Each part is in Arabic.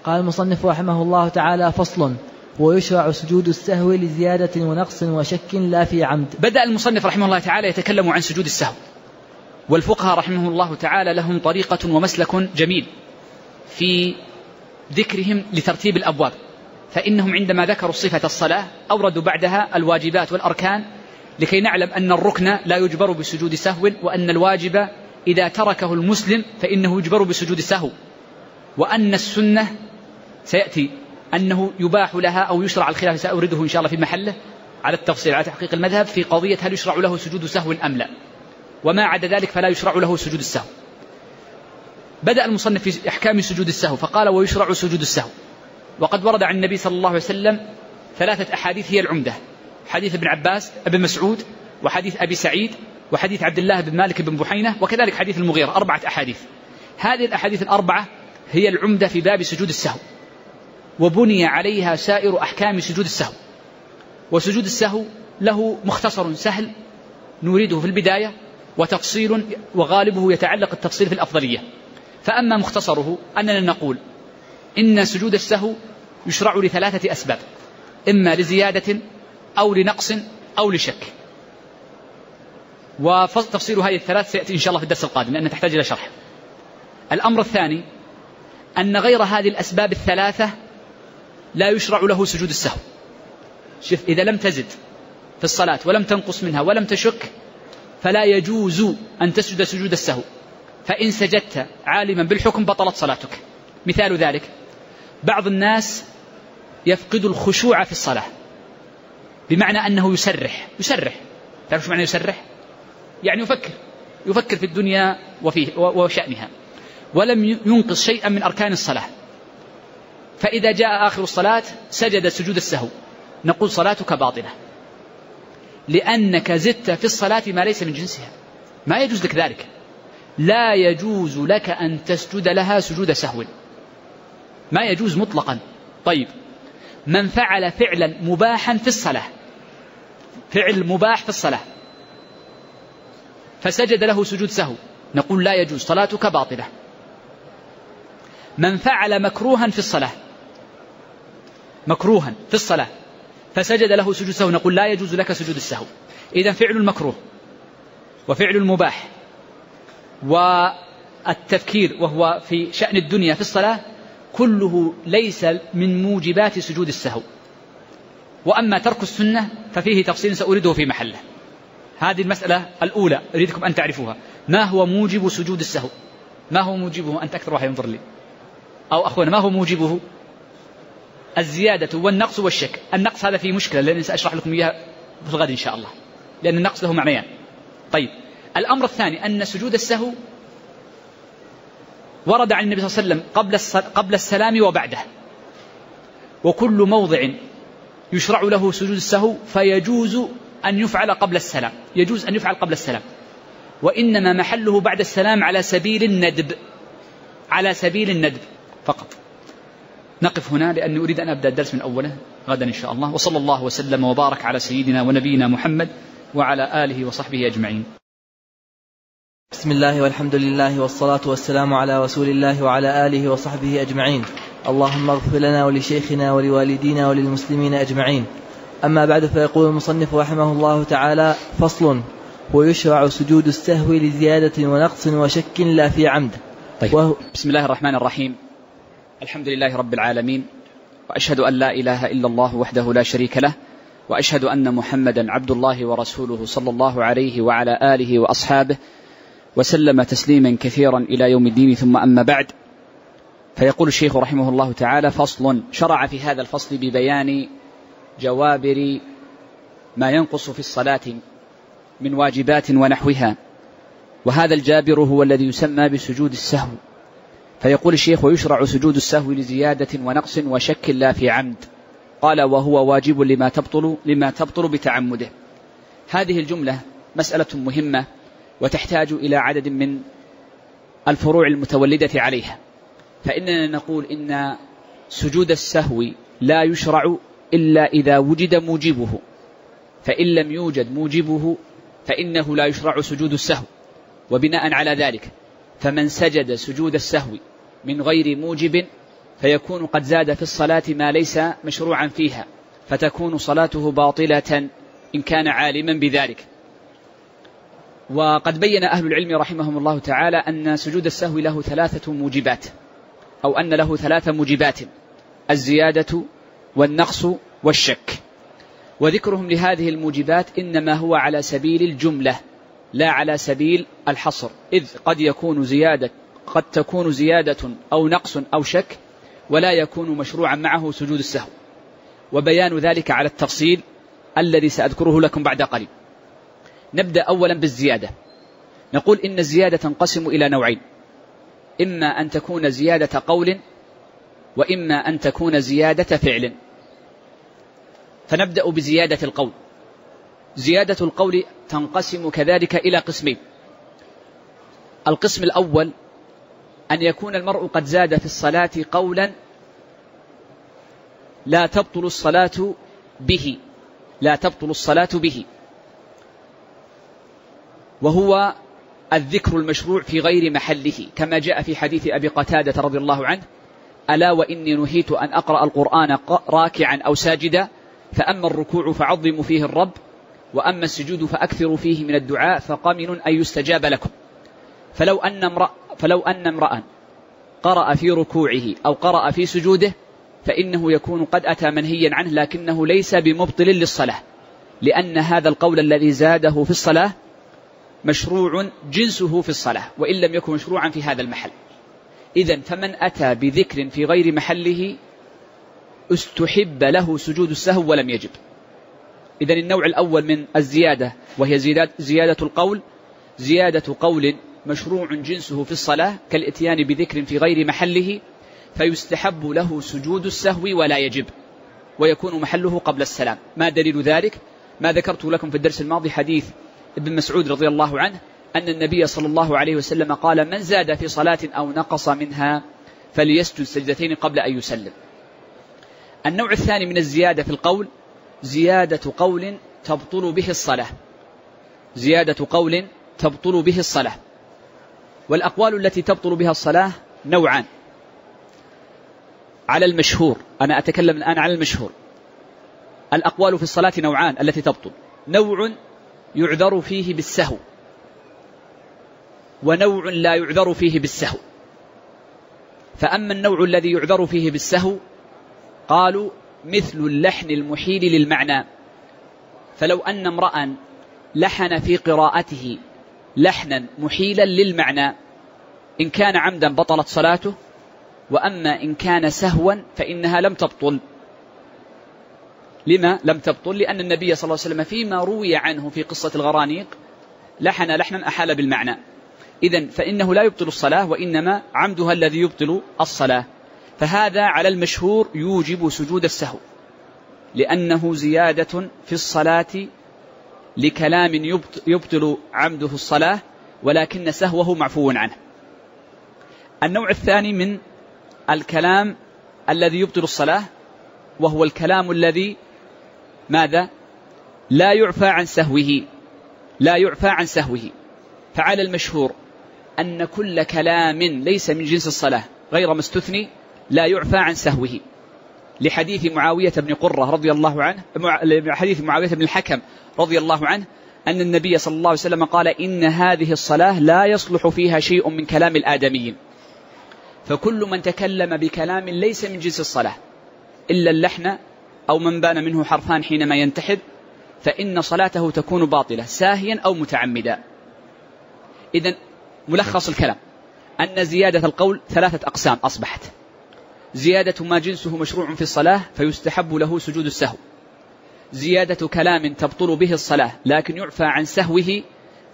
قال المصنف رحمه الله تعالى: فصل: ويشرع سجود السهو لزيادة ونقص وشك لا في عمد. بدأ المصنف رحمه الله تعالى يتكلم عن سجود السهو، والفقهاء رحمه الله تعالى لهم طريقة ومسلك جميل في ذكرهم لترتيب الأبواب، فإنهم عندما ذكروا صفة الصلاة أوردوا بعدها الواجبات والأركان، لكي نعلم أن الركن لا يجبر بسجود سهو، وأن الواجب إذا تركه المسلم فإنه يجبر بسجود السهو، وأن السنة سيأتي أنه يباح لها أو يشرع. الخلاف سأورده إن شاء الله في محله على التفصيل على تحقيق المذهب في قضية هل يشرع له سجود سهو أم لا، وما عدا ذلك فلا يشرع له سجود السهو. بدأ المصنف في أحكام سجود السهو فقال: ويشرع سجود السهو. وقد ورد عن النبي صلى الله عليه وسلم 3 أحاديث هي العمدة: حديث ابن عباس ابن مسعود، وحديث أبي سعيد، وحديث عبد الله بن مالك بن بحينة، وكذلك حديث المغيرة. 4 أحاديث. هذه الأحاديث 4 هي العمدة في باب سجود السهو، وبني عليها سائر أحكام سجود السهو. وسجود السهو له مختصر سهل نريده في البداية، وتفصيل وغالبه يتعلق التفصيل في الأفضلية. فأما مختصره أننا نقول إن سجود السهو يشرع ل3 أسباب: إما لزيادة أو لنقص أو لشك. وتفصيل هذه ال3 سيأتي إن شاء الله في الدرس القادم لأنها تحتاج إلى شرح. الأمر الثاني أن غير هذه الأسباب ال3 لا يشرع له سجود السهو. شوف، إذا لم تزد في الصلاة ولم تنقص منها ولم تشك فلا يجوز أن تسجد سجود السهو، فإن سجدت عالما بالحكم بطلت صلاتك. مثال ذلك: بعض الناس يفقد الخشوع في الصلاة، بمعنى أنه يسرح. تعرف شو معنى يسرح؟ يعني يفكر في الدنيا وشأنها، ولم ينقص شيئا من أركان الصلاة. فإذا جاء آخر الصلاة سجد سجود السهو، نقول صلاتك باطلة، لأنك زدت في الصلاة ما ليس من جنسها. ما يجوز لك ذلك، لا يجوز لك أن تسجد لها سجود سهو، ما يجوز مطلقا. طيب، من فعل فعلا مباحا في الصلاة، فعل مباح في الصلاة، فسجد له سجود سهو، نقول لا يجوز، صلاتك باطلة. من فعل مكروها في الصلاة فسجد له سجود سهو، نقول لا يجوز لك سجود السهو. إذن فعل المكروه وفعل المباح والتفكير وهو في شأن الدنيا في الصلاة كله ليس من موجبات سجود السهو. وأما ترك السنة ففيه تفصيل سأريده في محله. هذه المسألة الأولى أريدكم أن تعرفوها: ما هو موجب سجود السهو؟ ما هو موجبه؟ أنت أكثر واحد ينظر لي، أو أخونا، ما هو موجبه؟ الزيادة والنقص والشك. النقص هذا فيه مشكلة لأنني سأشرح لكم إياها في الغد إن شاء الله، لأن النقص له معنيان. طيب، الأمر الثاني أن سجود السهو ورد عن النبي صلى الله عليه وسلم قبل السلام وبعده، وكل موضع يشرع له سجود السهو فيجوز أن يفعل قبل السلام، يجوز أن يفعل قبل السلام، وإنما محله بعد السلام على سبيل الندب فقط. نقف هنا لأني أريد أن أبدأ الدرس من أوله غدا إن شاء الله. وصلى الله وسلم وبارك على سيدنا ونبينا محمد وعلى آله وصحبه أجمعين. بسم الله والحمد لله والصلاة والسلام على رسول الله وعلى آله وصحبه أجمعين. اللهم اغفر لنا ولشيخنا ولوالدينا وللمسلمين أجمعين. أما بعد، فيقول المصنف رحمه الله تعالى: فصل: ويشرع سجود السهو لزيادة ونقص وشك لا في عمد. طيب، بسم الله الرحمن الرحيم. الحمد لله رب العالمين، وأشهد أن لا إله إلا الله وحده لا شريك له، وأشهد أن محمدا عبد الله ورسوله صلى الله عليه وعلى آله وأصحابه وسلم تسليما كثيرا إلى يوم الدين. ثم أما بعد، فيقول الشيخ رحمه الله تعالى: فصل: شرع في هذا الفصل ببيان جوابر ما ينقص في الصلاة من واجبات ونحوها، وهذا الجابر هو الذي يسمى بسجود السهو. فيقول الشيخ: ويشرع سجود السهو لزيادة ونقص وشك لا في عمد. قال: وهو واجب لما تبطل بتعمده. هذه الجملة مسألة مهمة وتحتاج إلى عدد من الفروع المتولدة عليها. فإننا نقول إن سجود السهو لا يشرع إلا إذا وجد موجبه، فإن لم يوجد موجبه فإنه لا يشرع سجود السهو. وبناء على ذلك فمن سجد سجود السهو من غير موجب فيكون قد زاد في الصلاة ما ليس مشروعا فيها، فتكون صلاته باطلة إن كان عالما بذلك. وقد بين أهل العلم رحمهم الله تعالى أن سجود السهو له 3 موجبات، أو أن له 3 موجبات: الزيادة والنقص والشك. وذكرهم لهذه الموجبات إنما هو على سبيل الجملة لا على سبيل الحصر، إذ قد تكون زيادة أو نقص أو شك ولا يكون مشروعا معه سجود السهو، وبيان ذلك على التفصيل الذي سأذكره لكم بعد قليل. نبدأ أولا بالزيادة. نقول إن الزيادة تنقسم إلى نوعين: إما أن تكون زيادة قول، وإما أن تكون زيادة فعل. فنبدأ بزيادة القول. زيادة القول تنقسم كذلك إلى قسمين: القسم الأول أن يكون المرء قد زاد في الصلاة قولا لا تبطل الصلاة به، وهو الذكر المشروع في غير محله، كما جاء في حديث أبي قتادة رضي الله عنه: ألا وإني نهيت أن أقرأ القرآن راكعا أو ساجدا، فأما الركوع فعظموا فيه الرب، وأما السجود فأكثروا فيه من الدعاء، فقمن أن يستجاب لكم. فلو أن امرأ قرأ في ركوعه أو قرأ في سجوده فإنه يكون قد أتى منهيا عنه، لكنه ليس بمبطل للصلاة، لأن هذا القول الذي زاده في الصلاة مشروع جنسه في الصلاة، وإن لم يكن مشروعا في هذا المحل. إذن فمن أتى بذكر في غير محله استحب له سجود السهو ولم يجب. إذن النوع الأول من الزيادة وهي زيادة القول: زيادة قول مشروع جنسه في الصلاة كالإتيان بذكر في غير محله، فيستحب له سجود السهو ولا يجب، ويكون محله قبل السلام. ما دليل ذلك؟ ما ذكرت لكم في الدرس الماضي حديث ابن مسعود رضي الله عنه أن النبي صلى الله عليه وسلم قال: من زاد في صلاة أو نقص منها فليسجد سجدتين قبل أن يسلم. النوع الثاني من الزيادة في القول: زيادة قول تبطل به الصلاة. زيادة قول تبطل به الصلاة. والأقوال التي تبطل بها الصلاة نوعان على المشهور. أنا أتكلم الآن على المشهور. الأقوال في الصلاة نوعان التي تبطل: نوع يعذر فيه بالسهو، ونوع لا يعذر فيه بالسهو. فأما النوع الذي يعذر فيه بالسهو قالوا: مثل اللحن المحيل للمعنى. فلو أن امرأ لحن في قراءته لحنا محيلا للمعنى، إن كان عمدا بطلت صلاته، وأما إن كان سهوا فإنها لم تبطل. لما لم تبطل؟ لأن النبي صلى الله عليه وسلم فيما روي عنه في قصة الغرانيق لحن لحنا أحال بالمعنى. إذن فإنه لا يبطل الصلاة، وإنما عمدها الذي يبطل الصلاة. فهذا على المشهور يوجب سجود السهو، لأنه زيادة في الصلاة لكلام يبطل عمده الصلاة، ولكن سهوه معفو عنه. النوع الثاني من الكلام الذي يبطل الصلاة وهو الكلام الذي ماذا؟ لا يعفى عن سهوه. فعلى المشهور أن كل كلام ليس من جنس الصلاة غير مستثني لا يعفى عن سهوه، لحديث معاوية بن قرة رضي الله عنه، حديث معاوية بن الحكم رضي الله عنه أن النبي صلى الله عليه وسلم قال: إن هذه الصلاة لا يصلح فيها شيء من كلام الآدميين. فكل من تكلم بكلام ليس من جنس الصلاة إلا اللحن أو من بان منه حرفان حينما ينتحب، فإن صلاته تكون باطلة ساهيا أو متعمدا. إذن ملخص الكلام أن زيادة القول 3 أقسام أصبحت: زيادة ما جنسه مشروع في الصلاة فيستحب له سجود السهو، زيادة كلام تبطل به الصلاة لكن يعفى عن سهوه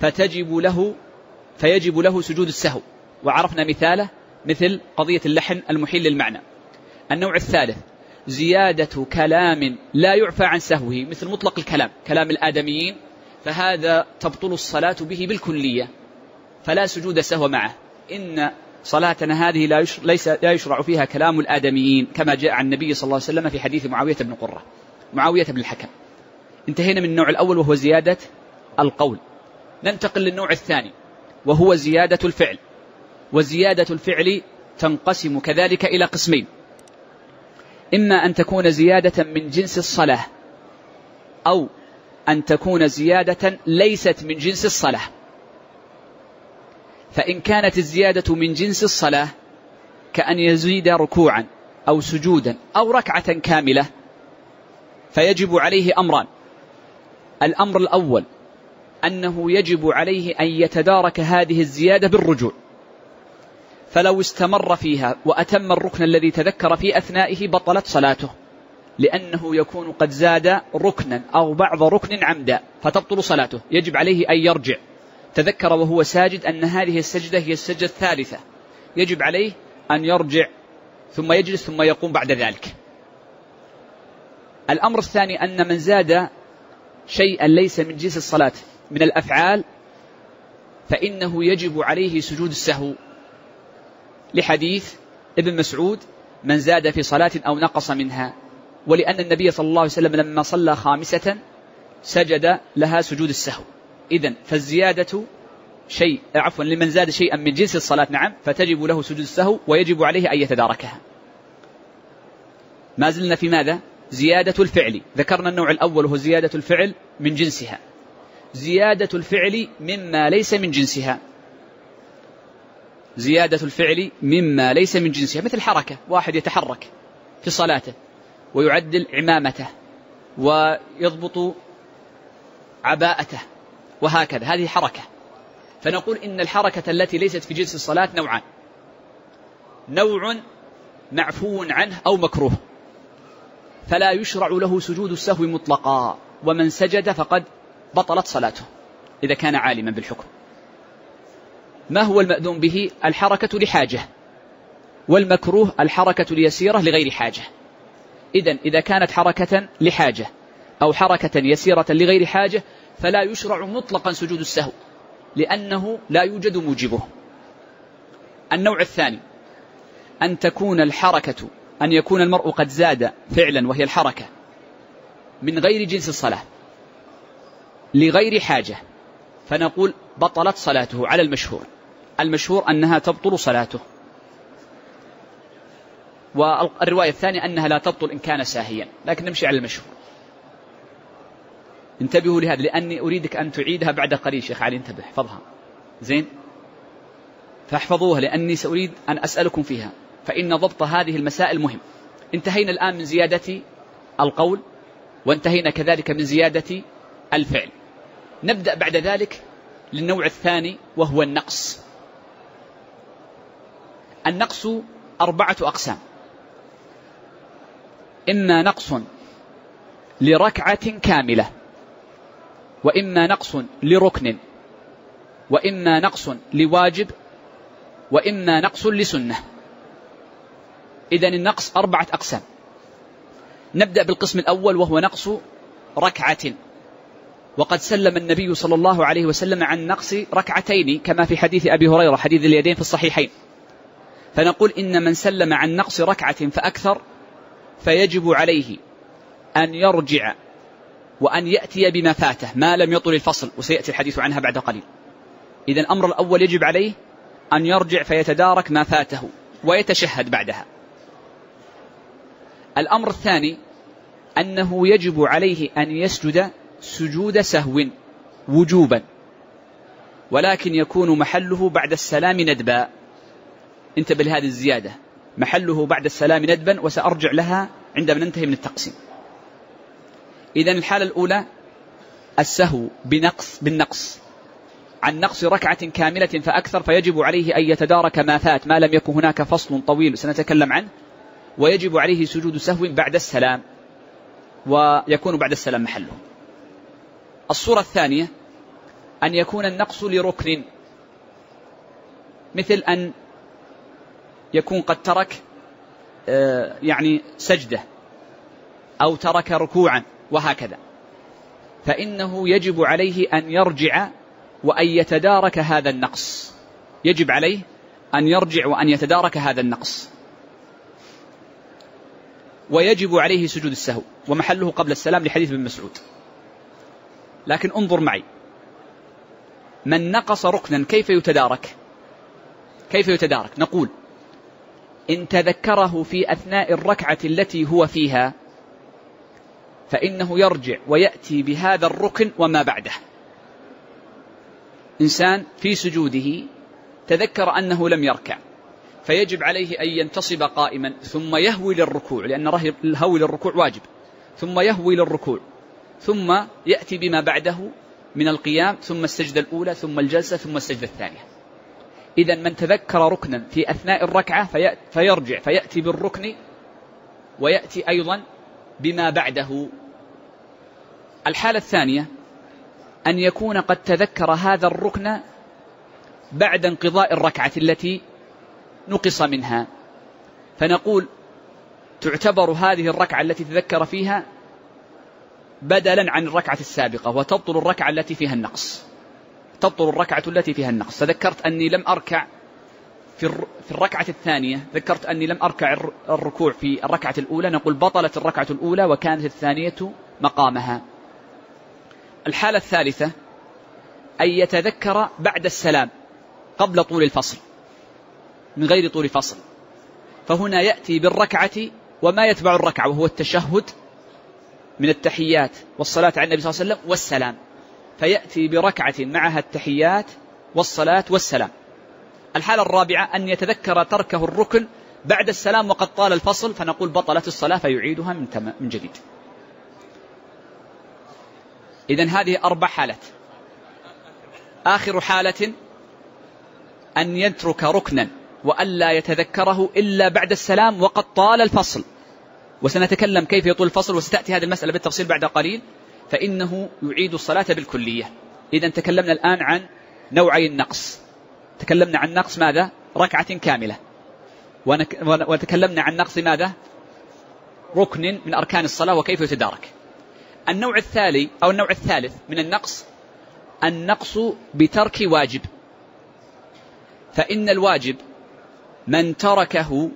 فيجب له سجود السهو، وعرفنا مثاله مثل قضية اللحن المحيل للمعنى. النوع الثالث: زيادة كلام لا يعفى عن سهوه، مثل مطلق الكلام، كلام الآدميين، فهذا تبطل الصلاة به بالكلية، فلا سجود سهو معه. إن صلاتنا هذه لا يشرع فيها كلام الآدميين، كما جاء عن النبي صلى الله عليه وسلم في حديث معاوية بن قرة، معاوية بن الحكم. انتهينا من النوع الأول وهو زيادة القول. ننتقل للنوع الثاني وهو زيادة الفعل. وزيادة الفعل تنقسم كذلك إلى قسمين: إما أن تكون زيادة من جنس الصلاة أو أن تكون زيادة ليست من جنس الصلاة. فإن كانت الزيادة من جنس الصلاة كأن يزيد ركوعا أو سجودا أو ركعة كاملة فيجب عليه أمران. الأمر الأول أنه يجب عليه أن يتدارك هذه الزيادة بالرجوع، فلو استمر فيها وأتم الركن الذي تذكر في أثنائه بطلت صلاته، لأنه يكون قد زاد ركنا أو بعض ركن عمدا فتبطل صلاته. يجب عليه أن يرجع، تذكر وهو ساجد أن هذه السجدة هي السجدة الثالثة، يجب عليه أن يرجع ثم يجلس ثم يقوم بعد ذلك. الأمر الثاني أن من زاد شيئا ليس من جنس الصلاة من الأفعال فإنه يجب عليه سجود السهو، لحديث ابن مسعود من زاد في صلاة أو نقص منها، ولأن النبي صلى الله عليه وسلم لما صلى خامسة سجد لها سجود السهو. إذن فالزيادة شيء لمن زاد شيئا من جنس الصلاة نعم فتجب له سجود السهو ويجب عليه أن يتداركها. ما زلنا في ماذا؟ زيادة الفعل. ذكرنا النوع الأول وهو زيادة الفعل من جنسها. زيادة الفعل مما ليس من جنسها، زيادة الفعل مما ليس من جنسها، مثل حركة، واحد يتحرك في صلاته ويعدل عمامته ويضبط عباءته وهكذا، هذه حركة. فنقول إن الحركة التي ليست في جنس الصلاة نوعان: نوع معفو عنه أو مكروه، فلا يشرع له سجود السهو مطلقا، ومن سجد فقد بطلت صلاته إذا كان عالما بالحكم. ما هو المأذون به؟ الحركة لحاجة، والمكروه الحركة اليسيرة لغير حاجة. إذا كانت حركة لحاجة أو حركة يسيرة لغير حاجة فلا يشرع مطلقا سجود السهو، لأنه لا يوجد موجبه. النوع الثاني أن تكون الحركة، أن يكون المرء قد زاد فعلا وهي الحركة من غير جنس الصلاة لغير حاجة، فنقول بطلت صلاته على المشهور. المشهور أنها تبطل صلاته، والرواية الثانية أنها لا تبطل إن كان ساهيا، لكن نمشي على المشهور. انتبهوا لهذا لأني أريدك أن تعيدها بعد قليل. شيخ علي انتبه، احفظها زين، فاحفظوها لأني سأريد أن أسألكم فيها، فإن ضبط هذه المسائل مهم. انتهينا الآن من زيادة القول وانتهينا كذلك من زيادة الفعل. نبدأ بعد ذلك للنوع الثاني وهو النقص. النقص 4 أقسام: إما نقص لركعة كاملة، وإما نقص لركن، وإما نقص لواجب، وإما نقص لسنة. إذن النقص 4 أقسام. نبدأ بالقسم الأول وهو نقص ركعة، وقد سلم النبي صلى الله عليه وسلم عن نقص ركعتين كما في حديث أبي هريرة حديث اليدين في الصحيحين. فنقول إن من سلم عن نقص ركعة فأكثر فيجب عليه أن يرجع وأن يأتي بما فاته ما لم يطل الفصل، وسيأتي الحديث عنها بعد قليل. إذن الأمر الأول يجب عليه أن يرجع فيتدارك ما فاته ويتشهد بعدها. الأمر الثاني أنه يجب عليه أن يسجد سجود سهو وجوبا، ولكن يكون محله بعد السلام ندبا. انتبه لهذه الزيادة، محله بعد السلام ندبا، وسأرجع لها عندما ننتهي من التقسيم. إذن الحالة الأولى السهو بالنقص عن نقص ركعة كاملة فأكثر، فيجب عليه أن يتدارك ما فات ما لم يكن هناك فصل طويل سنتكلم عنه، ويجب عليه سجود سهو بعد السلام، ويكون بعد السلام محله. الصورة الثانية أن يكون النقص لركن، مثل أن يكون قد ترك سجدة أو ترك ركوعا وهكذا، فإنه يجب عليه أن يرجع وأن يتدارك هذا النقص. يجب عليه أن يرجع وأن يتدارك هذا النقص، ويجب عليه سجود السهو ومحله قبل السلام لحديث ابن مسعود. لكن انظر معي، من نقص ركنا كيف يتدارك؟ نقول إن تذكره في أثناء الركعة التي هو فيها فإنه يرجع ويأتي بهذا الركن وما بعده. إنسان في سجوده تذكر أنه لم يركع، فيجب عليه أن ينتصب قائما ثم يهوي للركوع، لأن الهوي للركوع واجب، ثم يهوي للركوع، ثم يأتي بما بعده من القيام، ثم السجدة الأولى، ثم الجلسة، ثم السجدة الثانية. إذن من تذكر ركنا في أثناء الركعة فيرجع فيأتي بالركن ويأتي أيضا بما بعده. الحالة الثانية أن يكون قد تذكر هذا الركن بعد انقضاء الركعة التي نقص منها، فنقول تعتبر هذه الركعة التي تذكر فيها بدلا عن الركعة السابقة، وتبطل الركعة التي فيها النقص. تبطل الركعة التي فيها النقص. تذكرت أني لم أركع في الركعة الثانية، ذكرت أني لم أركع الركوع في الركعة الأولى، نقول بطلت الركعة الأولى وكانت الثانية مقامها. الحالة الثالثة أن يتذكر بعد السلام قبل طول الفصل من غير طول فصل، فهنا يأتي بالركعة وما يتبع الركعة، وهو التشهد من التحيات والصلاة على النبي صلى الله عليه وسلم والسلام، فيأتي بركعة معها التحيات والصلاة والسلام. الحالة الرابعة أن يتذكر تركه الركن بعد السلام وقد طال الفصل، فنقول بطلت الصلاة فيعيدها من جديد. إذن هذه 4 حالات. آخر حالة أن يترك ركنا وألا يتذكره إلا بعد السلام وقد طال الفصل، وسنتكلم كيف يطول الفصل وستأتي هذه المسألة بالتفصيل بعد قليل، فإنه يعيد الصلاة بالكلية. إذن تكلمنا الآن عن نوعي النقص. تكلمنا عن نقص ماذا؟ ركعة كاملة، وتكلمنا عن نقص ماذا؟ ركن من أركان الصلاة وكيف يتدارك. النوع الثالث أو النوع الثالث من النقص النقص بترك واجب، فإن الواجب من تركه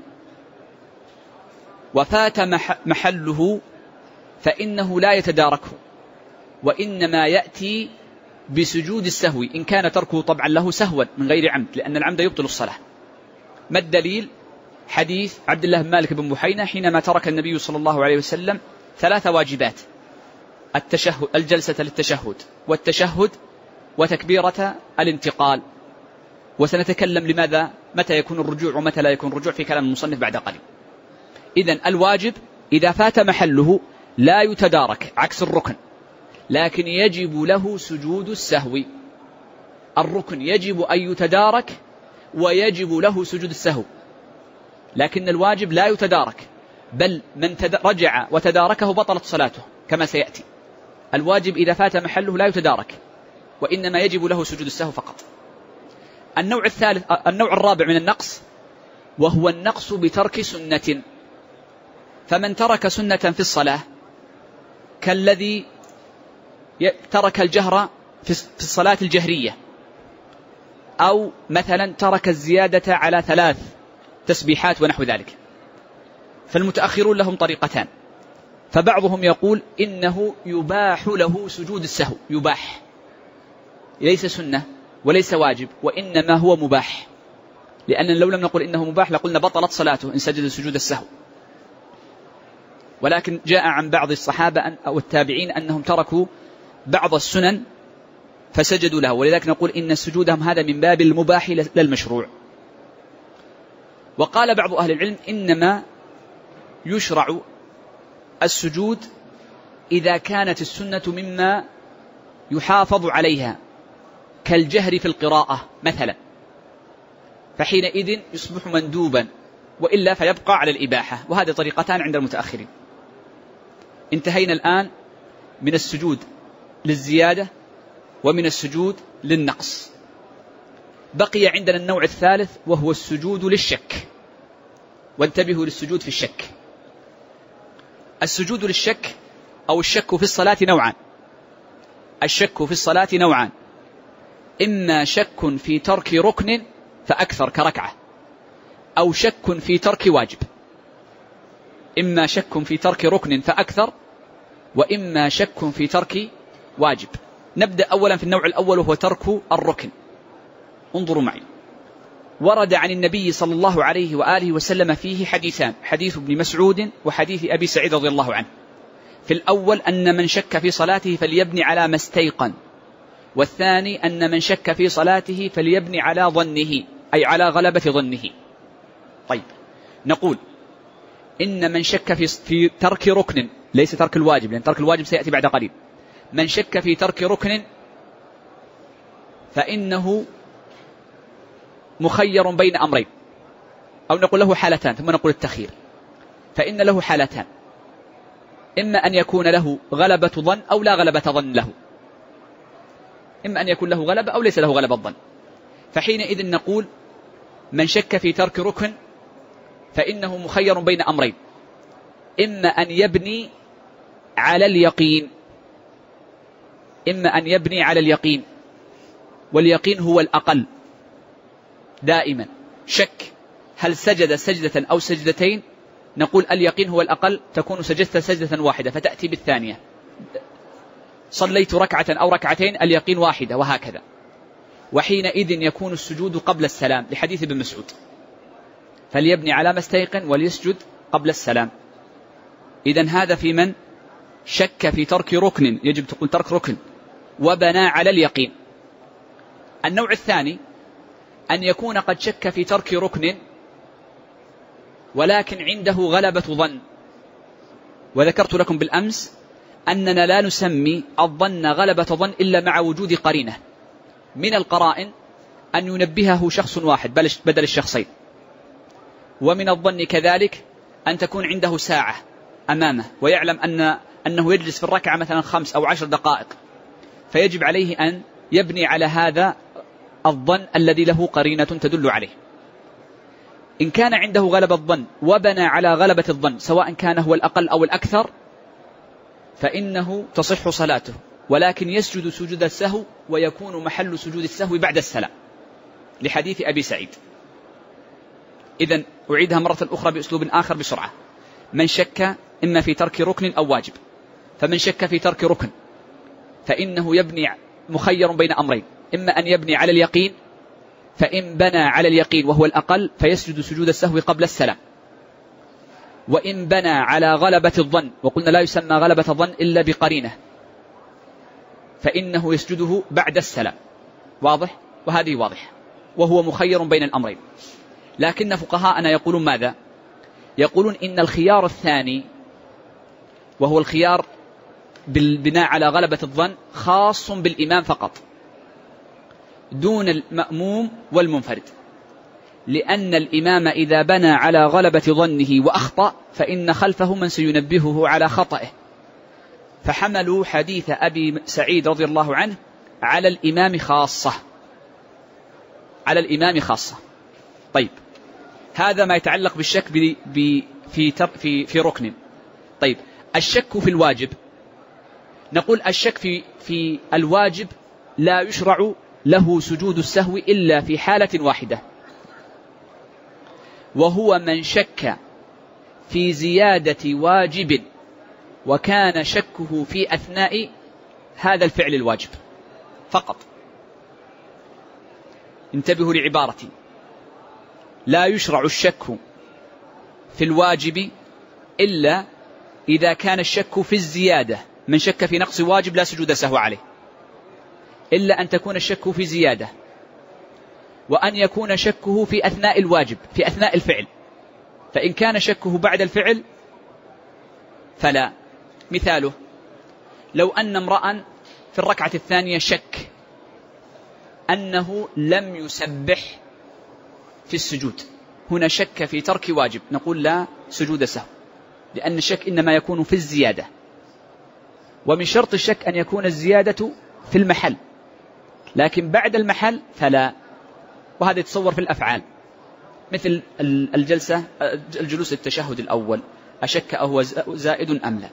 وفات محله فإنه لا يتداركه، وإنما يأتي بسجود السهو إن كان تركه طبعا له سهوا من غير عمد، لأن العمد يبطل الصلاة. ما الدليل؟ حديث عبد الله بن مالك بن بحينة حينما ترك النبي صلى الله عليه وسلم 3 واجبات: التشهد، الجلسة للتشهد، والتشهد، وتكبيرة الانتقال. وسنتكلم لماذا متى يكون الرجوع ومتى لا يكون الرجوع في كلام المصنف بعد قليل. إذن الواجب إذا فات محله لا يتدارك عكس الركن، لكن يجب له سجود السهو. الركن يجب أن يتدارك ويجب له سجود السهو، لكن الواجب لا يتدارك، بل من رجع وتداركه بطلت صلاته كما سيأتي. الواجب إذا فات محله لا يتدارك، وإنما يجب له سجود السهو فقط. النوع الرابع من النقص وهو النقص بترك سنة. فمن ترك سنة في الصلاة كالذي ترك الجهر في الصلاة الجهرية، أو مثلا ترك الزيادة على 3 تسبيحات ونحو ذلك، فالمتأخرون لهم طريقتان. فبعضهم يقول إنه يباح له سجود السهو، يباح، ليس سنة وليس واجب، وإنما هو مباح، لأن لو لم نقل إنه مباح لقلنا بطلت صلاته إن سجد سجود السهو. ولكن جاء عن بعض الصحابة أو التابعين أنهم تركوا بعض السنن فسجدوا له، ولذلك نقول إن سجودهم هذا من باب المباح للمشروع. وقال بعض أهل العلم إنما يشرع السجود إذا كانت السنة مما يحافظ عليها كالجهر في القراءة مثلا، فحينئذ يصبح مندوبا، وإلا فيبقى على الإباحة. وهذه طريقتان عند المتأخرين. انتهينا الآن من السجود للزيادة ومن السجود للنقص. بقي عندنا النوع الثالث وهو السجود للشك. وانتبهوا للسجود في الشك. السجود للشك أو الشك في الصلاة نوعان. الشك في الصلاة نوعان: إما شك في ترك ركن فأكثر كركعة، أو شك في ترك واجب. إما شك في ترك ركن فأكثر، وإما شك في ترك واجب. نبدأ أولا في النوع الأول وهو ترك الركن. انظروا معي: ورد عن النبي صلى الله عليه وآله وسلم فيه حديثان: حديث ابن مسعود وحديث أبي سعيد رضي الله عنه. في الأول أن من شك في صلاته فليبني على ما استيقن، والثاني أن من شك في صلاته فليبني على ظنه، أي على غلبة ظنه. طيب، نقول إن من شك في ترك ركن، ليس ترك الواجب لأن ترك الواجب سيأتي بعد قليل، من شك في ترك ركن فإنه مخير بين أمرين، أو نقول له حالتان ثم نقول التخيير. فإن له حالتان: إما أن يكون له غلبة ظن أو لا غلبة ظن له، إما أن يكون له غلبة أو ليس له غلبة ظن. فحينئذ نقول من شك في ترك ركن فإنه مخير بين أمرين: إما أن يبني على اليقين، إما أن يبني على اليقين، واليقين هو الأقل دائما. شك هل سجد سجدة أو سجدتين، نقول اليقين هو الأقل، تكون سجدت سجدة واحدة فتأتي بالثانية. صليت ركعة أو ركعتين، اليقين واحدة، وهكذا. وحينئذ يكون السجود قبل السلام لحديث ابن مسعود: فليبني على ما استيقن وليسجد قبل السلام. إذن هذا في من شك في ترك ركن، يجب تقول ترك ركن، وبنى على اليقين. النوع الثاني أن يكون قد شك في ترك ركن ولكن عنده غلبة ظن. وذكرت لكم بالأمس أننا لا نسمي الظن غلبة ظن إلا مع وجود قرينة من القرائن، أن ينبهه شخص واحد بدل الشخصين. ومن الظن كذلك أن تكون عنده ساعة أمامه ويعلم أنه يجلس في الركعة مثلا 5 أو 10 دقائق، فيجب عليه أن يبني على هذا الظن الذي له قرينة تدل عليه. إن كان عنده غلبة الظن وبنى على غلبة الظن، سواء كان هو الأقل أو الأكثر، فإنه تصح صلاته، ولكن يسجد سجود السهو، ويكون محل سجود السهو بعد السلام لحديث أبي سعيد. إذن أعيدها مرة أخرى بأسلوب آخر بسرعة: من شك إما في ترك ركن أو واجب، فمن شك في ترك ركن فإنه يبني مخير بين أمرين: إما أن يبني على اليقين، فإن بنى على اليقين وهو الأقل فيسجد سجود السهو قبل السلام، وإن بنى على غلبة الظن، وقلنا لا يسمى غلبة الظن إلا بقرينة، فإنه يسجده بعد السلام. واضح؟ وهذه واضحة، وهو مخير بين الأمرين. لكن فقهاءنا يقولون ماذا؟ يقولون إن الخيار الثاني، وهو الخيار بالبناء على غلبة الظن، خاص بالإمام فقط دون المأموم والمنفرد، لأن الإمام إذا بنى على غلبة ظنه وأخطأ فإن خلفه من سينبهه على خطئه، فحملوا حديث أبي سعيد رضي الله عنه على الإمام خاصة، على الإمام خاصة. طيب، هذا ما يتعلق بالشك في ركن. طيب، الشك في الواجب، نقول الشك في الواجب لا يشرع له سجود السهو إلا في حالة واحدة، وهو من شك في زيادة واجب وكان شكه في أثناء هذا الفعل الواجب فقط. انتبهوا لعبارتي: لا يشرع الشك في الواجب إلا إذا كان الشك في الزيادة. من شك في نقص واجب لا سجود سهو عليه، إلا أن تكون الشك في زيادة، وأن يكون شكه في أثناء الواجب، في أثناء الفعل. فإن كان شكه بعد الفعل فلا. مثاله: لو أن امرأ في الركعة الثانية شك أنه لم يسبح في السجود، هنا شك في ترك واجب، نقول لا سجود سهو، لأن الشك إنما يكون في الزيادة، ومن شرط الشك أن يكون الزيادة في المحل، لكن بعد المحل فلا. وهذا يتصور في الأفعال، مثل الجلوس التشهد الأول، أشك أهو زائد أم لا.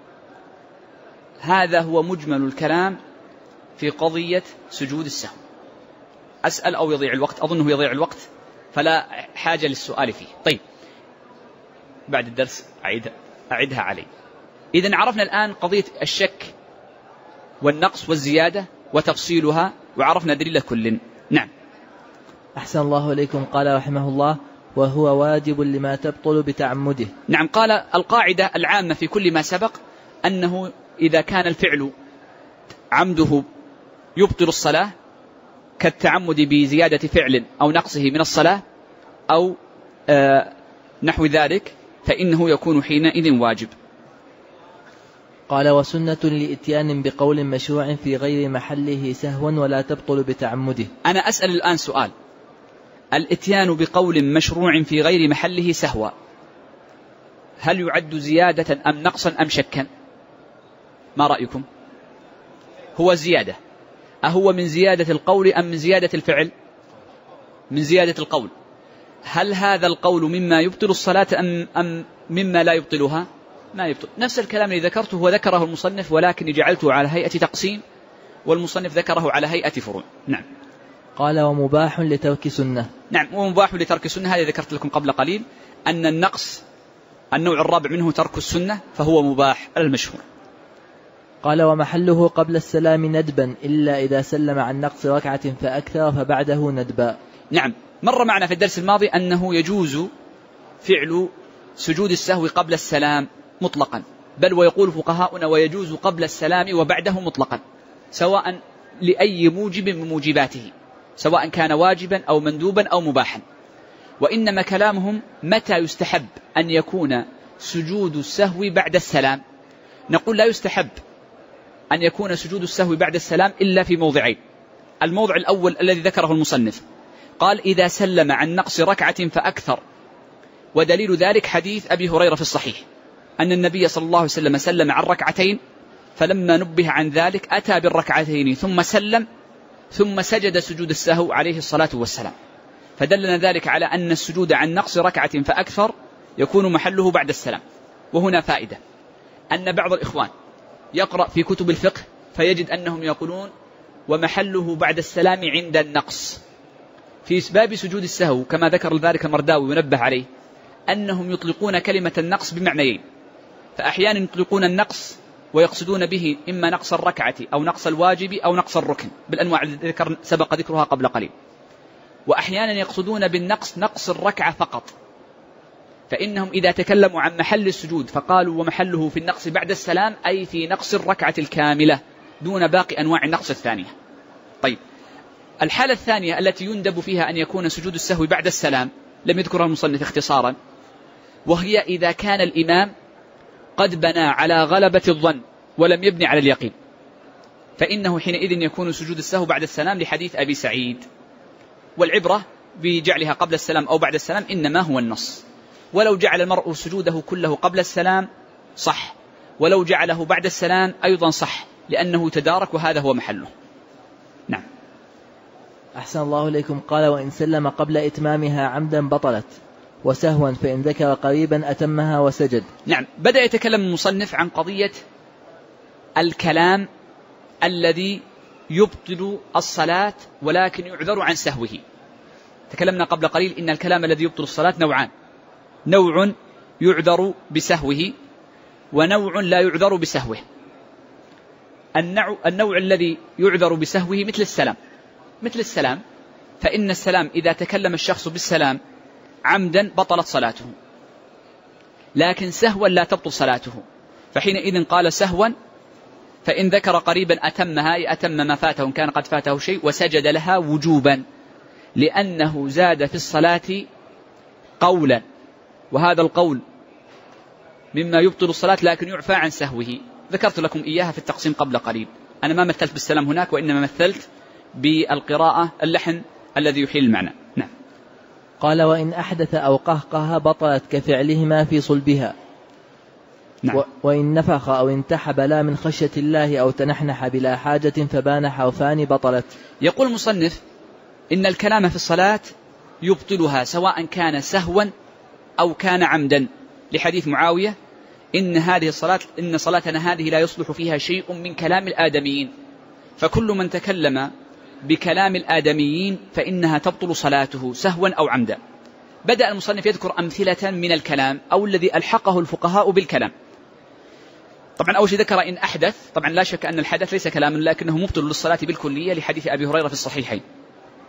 هذا هو مجمل الكلام في قضية سجود السهو. أسأل أو يضيع الوقت؟ أظنه يضيع الوقت، فلا حاجة للسؤال فيه. طيب، بعد الدرس أعدها علي. إذن عرفنا الآن قضية الشك والنقص والزيادة وتفصيلها، وعرفنا دليل كل. نعم. أحسن الله إليكم. قال رحمه الله: وهو واجب لما تبطل بتعمده. نعم، قال القاعدة العامة في كل ما سبق أنه إذا كان الفعل عمده يبطل الصلاة كالتعمد بزيادة فعل أو نقصه من الصلاة أو نحو ذلك فإنه يكون حينئذ واجب. قال: وسنة لإتيان بقول مشروع في غير محله سهوا ولا تبطل بتعمده. أنا أسأل الآن سؤال: الإتيان بقول مشروع في غير محله سهوا هل يعد زيادة أم نقصا أم شكا؟ ما رأيكم؟ هو زيادة. أهو من زيادة القول أم من زيادة الفعل؟ من زيادة القول. هل هذا القول مما يبطل الصلاة أم مما لا يبطلها؟ ما يبطل. نفس الكلام الذي ذكرته وذكره المصنف، ولكن جعلته على هيئة تقسيم والمصنف ذكره على هيئة فروع. نعم. قال: ومباح لترك سنة. نعم، ومباح لترك سنة. هذا ذكرت لكم قبل قليل أن النقص النوع الرابع منه ترك السنة فهو مباح المشهور. قال: ومحله قبل السلام ندبا إلا إذا سلم عن نقص ركعة فأكثر فبعده ندبا. نعم، مر معنا في الدرس الماضي أنه يجوز فعل سجود السهو قبل السلام مطلقا، بل ويقول فقهاؤنا ويجوز قبل السلام وبعده مطلقا، سواء لأي موجب من موجباته، سواء كان واجبا أو مندوبا أو مباحا. وإنما كلامهم متى يستحب أن يكون سجود السهو بعد السلام. نقول لا يستحب أن يكون سجود السهو بعد السلام إلا في موضعين. الموضع الأول الذي ذكره المصنف قال: إذا سلم عن نقص ركعة فأكثر، ودليل ذلك حديث أبي هريرة في الصحيح أن النبي صلى الله عليه وسلم سلم عن ركعتين، فلما نبه عن ذلك أتى بالركعتين ثم سلم ثم سجد سجود السهو عليه الصلاة والسلام. فدلنا ذلك على أن السجود عن نقص ركعة فأكثر يكون محله بعد السلام. وهنا فائدة، أن بعض الإخوان يقرأ في كتب الفقه فيجد أنهم يقولون ومحله بعد السلام عند النقص. في باب سجود السهو كما ذكر ذلك المرداوي ونبه عليه أنهم يطلقون كلمة النقص بمعنيين، فأحيانا يطلقون النقص ويقصدون به إما نقص الركعة أو نقص الواجب أو نقص الركن بالأنواع التي سبق ذكرها قبل قليل، وأحيانا يقصدون بالنقص نقص الركعة فقط. فإنهم إذا تكلموا عن محل السجود فقالوا ومحله في النقص بعد السلام أي في نقص الركعة الكاملة دون باقي أنواع النقص الثانية. طيب، الحالة الثانية التي يندب فيها أن يكون سجود السهو بعد السلام لم يذكرها المصنف اختصارا، وهي إذا كان الإمام قد بنى على غلبة الظن ولم يبني على اليقين، فإنه حينئذ يكون سجود السهو بعد السلام لحديث أبي سعيد. والعبرة بجعلها قبل السلام أو بعد السلام إنما هو النص. ولو جعل المرء سجوده كله قبل السلام صح، ولو جعله بعد السلام أيضا صح، لأنه تدارك وهذا هو محله. نعم. أحسن الله إليكم. قال: وإن سلم قبل إتمامها عمدا بطلت، وسهوا فإن ذكر قريبا أتمها وسجد. نعم، بدأ يتكلم المصنف عن قضية الكلام الذي يبطل الصلاة ولكن يعذر عن سهوه. تكلمنا قبل قليل إن الكلام الذي يبطل الصلاة نوعان: نوع يعذر بسهوه ونوع لا يعذر بسهوه. النوع الذي يعذر بسهوه مثل السلام، فإن السلام إذا تكلم الشخص بالسلام عمدا بطلت صلاته، لكن سهوا لا تبطل صلاته، فحينئذ قال سهوا فإن ذكر قريبا أتمها، أتم ما فاته إن كان قد فاته شيء، وسجد لها وجوبا لأنه زاد في الصلاة قولا، وهذا القول مما يبطل الصلاة لكن يعفى عن سهوه. ذكرت لكم إياها في التقسيم قبل قليل. أنا ما مثلت بالسلام هناك، وإنما مثلت بالقراءة اللحن الذي يحيل المعنى. نعم. قال: وإن أحدث أو قهقه بطلت كفعلهما في صلبها. نعم. وإن نفخ أو انتحب لا من خشية الله أو تنحنح بلا حاجة فبان حرفان بطلت. يقول المصنف إن الكلام في الصلاة يبطلها سواء كان سهوا أو كان عمدا، لحديث معاوية إن صلاتنا هذه لا يصلح فيها شيء من كلام الآدميين، فكل من تكلم بكلام الآدميين فإنها تبطل صلاته سهوا أو عمدا. بدأ المصنف يذكر أمثلة من الكلام أو الذي ألحقه الفقهاء بالكلام. طبعا أول شيء ذكر إن أحدث، طبعا لا شك أن الحدث ليس كلاما لكنه مبطل للصلاة بالكلية لحديث أبي هريرة في الصحيحين.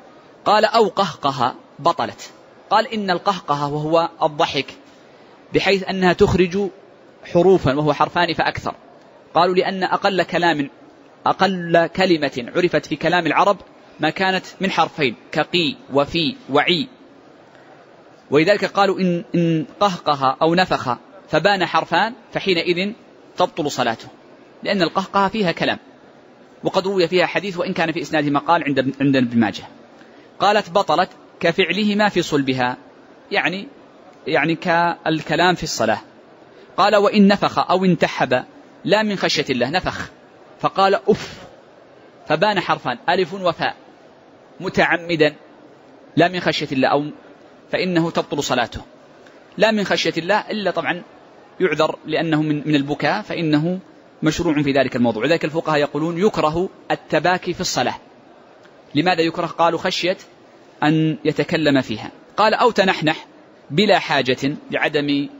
قال أو قهقه بطلت. قال إن القهقه وهو الضحك بحيث أنها تخرج حروفا وهو حرفان فأكثر. قالوا لأن أقل كلمة عرفت في كلام العرب ما كانت من حرفين كقي وفي وعي، ولذلك قالوا إن قهقه أو نفخ فبان حرفان فحينئذ تبطل صلاته، لأن القهقه فيها كلام، وقد روي فيها حديث وإن كان في إسناده مقال عند ابن ماجه. قالت بطلت كفعلهما في صلبها، يعني كالكلام في الصلاة. قال وإن نفخ أو انتحب لا من خشية الله، نفخ فقال أف فبان حرفان ألف وفاء متعمدا لا من خشية الله أو فإنه تبطل صلاته. لا من خشية الله إلا طبعا يعذر لأنه من البكاء فإنه مشروع في ذلك الموضوع. ذلك الفقهاء يقولون يكره التباكي في الصلاة. لماذا يكره؟ قالوا خشية أن يتكلم فيها. قال أو تنحنح بلا حاجة لعدم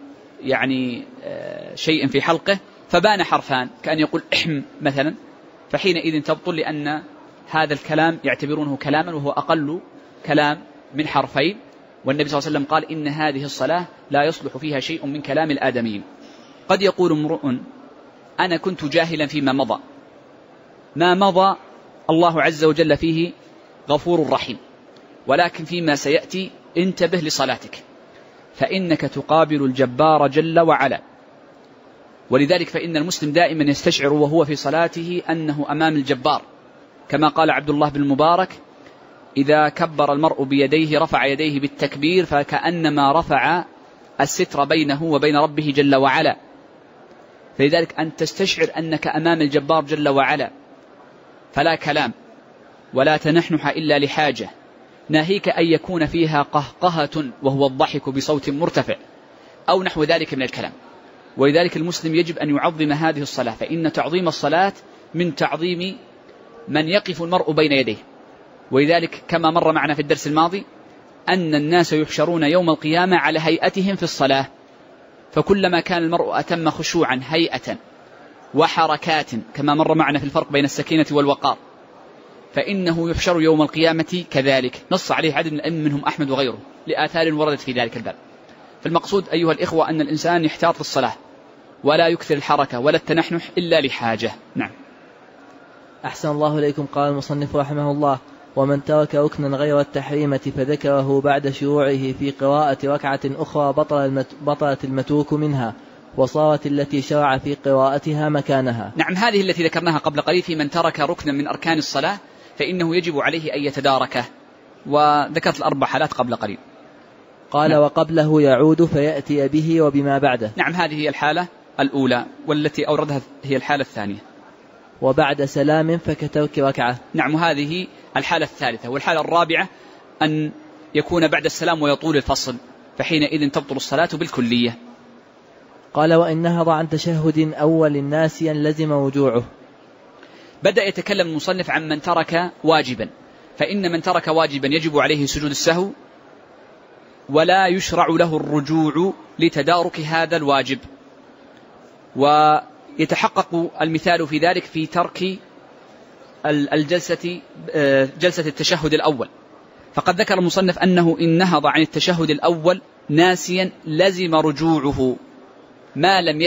شيء في حلقه فبان حرفان كأن يقول احم مثلا، فحينئذ تبطل لأن هذا الكلام يعتبرونه كلاما وهو أقل كلام من حرفين، والنبي صلى الله عليه وسلم قال إن هذه الصلاة لا يصلح فيها شيء من كلام الآدميين. قد يقول امرؤ أنا كنت جاهلا فيما مضى، ما مضى الله عز وجل فيه غفور رحيم، ولكن فيما سيأتي انتبه لصلاتك فإنك تقابل الجبار جل وعلا. ولذلك فإن المسلم دائما يستشعر وهو في صلاته أنه أمام الجبار، كما قال عبد الله بن المبارك إذا كبر المرء بيديه رفع يديه بالتكبير فكأنما رفع الستر بينه وبين ربه جل وعلا. فلذلك أن تستشعر أنك أمام الجبار جل وعلا، فلا كلام ولا تنحنح إلا لحاجة، ناهيك أن يكون فيها قهقهة وهو الضحك بصوت مرتفع أو نحو ذلك من الكلام. ولذلك المسلم يجب أن يعظم هذه الصلاة، فإن تعظيم الصلاة من تعظيم من يقف المرء بين يديه. ولذلك كما مر معنا في الدرس الماضي أن الناس يحشرون يوم القيامة على هيئتهم في الصلاة، فكلما كان المرء أتم خشوعا هيئة وحركات كما مر معنا في الفرق بين السكينة والوقار فإنه يحشر يوم القيامة كذلك. نص عليه عدد من الأئمة منهم أحمد وغيره لآثار وردت في ذلك الباب. فالمقصود أيها الإخوة أن الإنسان يحتاط في الصلاة ولا يكثر الحركة ولا التنحنح إلا لحاجة. نعم. أحسن الله إليكم. قال المصنف رحمه الله: ومن ترك ركنا غير التحريمة فذكره بعد شروعه في قراءة ركعة أخرى بطلت المتروك منها، وصارت التي شرع في قراءتها مكانها. نعم، هذه التي ذكرناها قبل قليل في من ترك ركنا من أركان الصلاة فإنه يجب عليه أن يتداركه، وذكرت الأربع حالات قبل قليل. قال نعم. وقبله يعود فيأتي به وبما بعده. نعم، هذه هي الحالة الأولى، والتي أوردها هي الحالة الثانية. وبعد سلام فكترك ركعة. نعم، وهذه الحالة الثالثة. والحالة الرابعة أن يكون بعد السلام ويطول الفصل، فحينئذ تبطل الصلاة بالكلية. قال: وإن نهض عن تشهد أول ناسيا لزم رجوعه. بدأ يتكلم المصنف عن من ترك واجبا، فإن من ترك واجبا يجب عليه سجود السهو، ولا يشرع له الرجوع لتدارك هذا الواجب. ويتحقق المثال في ذلك في ترك جلسة التشهد الأول، فقد ذكر المصنف أنه إن نهض عن التشهد الأول ناسيا لزم رجوعه ما لم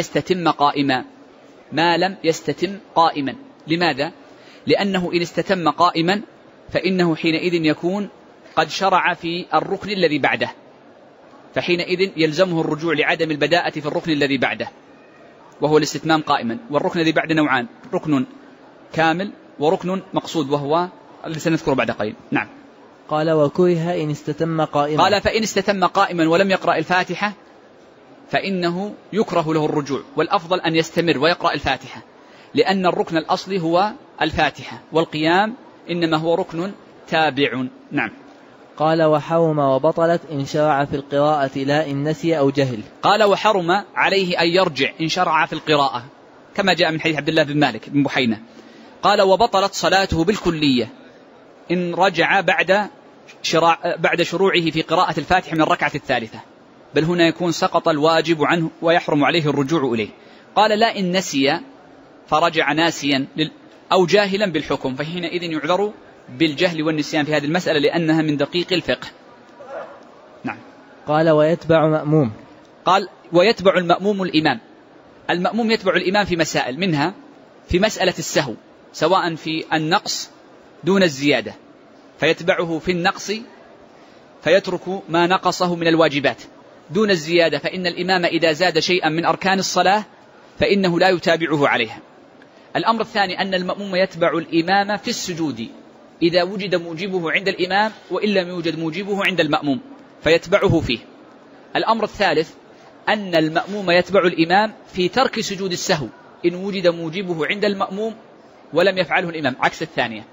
يستتم قائما. لماذا؟ لأنه إن استتم قائما فإنه حينئذ يكون قد شرع في الركن الذي بعده، فحينئذ يلزمه الرجوع لعدم البداءة في الركن الذي بعده وهو الاستتمام قائما. والركن الذي بعد نوعان: ركن كامل وركن مقصود، وهو اللي سنذكره بعد قليل. نعم. قال: وكره إن استتم قائما. قال: فإن استتم قائما ولم يقرأ الفاتحة فإنه يكره له الرجوع، والأفضل أن يستمر ويقرأ الفاتحة، لأن الركن الأصلي هو الفاتحة، والقيام إنما هو ركن تابع. نعم. قال: وحرم وبطلت إن شرع في القراءة لا إن نسي أو جهل. قال: وحرم عليه أن يرجع إن شرع في القراءة، كما جاء من حديث عبد الله بن مالك بن بحينة. قال: وبطلت صلاته بالكلية إن رجع بعد شروعه في قراءة الفاتحة من الركعة الثالثة، بل هنا يكون سقط الواجب عنه ويحرم عليه الرجوع إليه. قال: لا إن نسي فرجع ناسيا أو جاهلا بالحكم، فحينئذ يعذر بالجهل والنسيان في هذه المسألة لأنها من دقيق الفقه. نعم. قال ويتبع مأموم. قال ويتبع المأموم الإمام. المأموم يتبع الإمام في مسائل، منها في مسألة السهو، سواء في النقص دون الزيادة فيتبعه في النقص فيترك ما نقصه من الواجبات، دون الزيادة فإن الإمام إذا زاد شيئا من أركان الصلاة فإنه لا يتابعه عليها. الأمر الثاني أن المأموم يتبع الإمام في السجود إذا وجد موجبه عند الإمام وإن لم يوجد موجبه عند المأموم فيتبعه فيه. الأمر الثالث أن المأموم يتبع الإمام في ترك سجود السهو إن وجد موجبه عند المأموم ولم يفعله الإمام، عكس الثانية.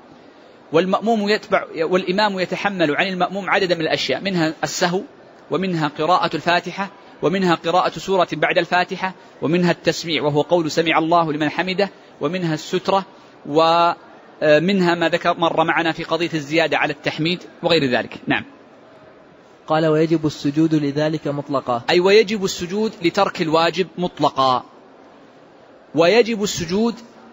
والإمام يتحمل عن المأموم عددا من الأشياء، منها السهو، ومنها قراءة الفاتحة، ومنها قراءة سورة بعد الفاتحة، ومنها التسميع وهو قول سمع الله لمن حمده، ومنها السترة، ومنها ما ذكر مر معنا في قضية الزيادة على التحميد وغير ذلك. نعم. قال ويجب السجود لذلك مطلقا، أي ويجب السجود لترك الواجب مطلقا. ويجب السجود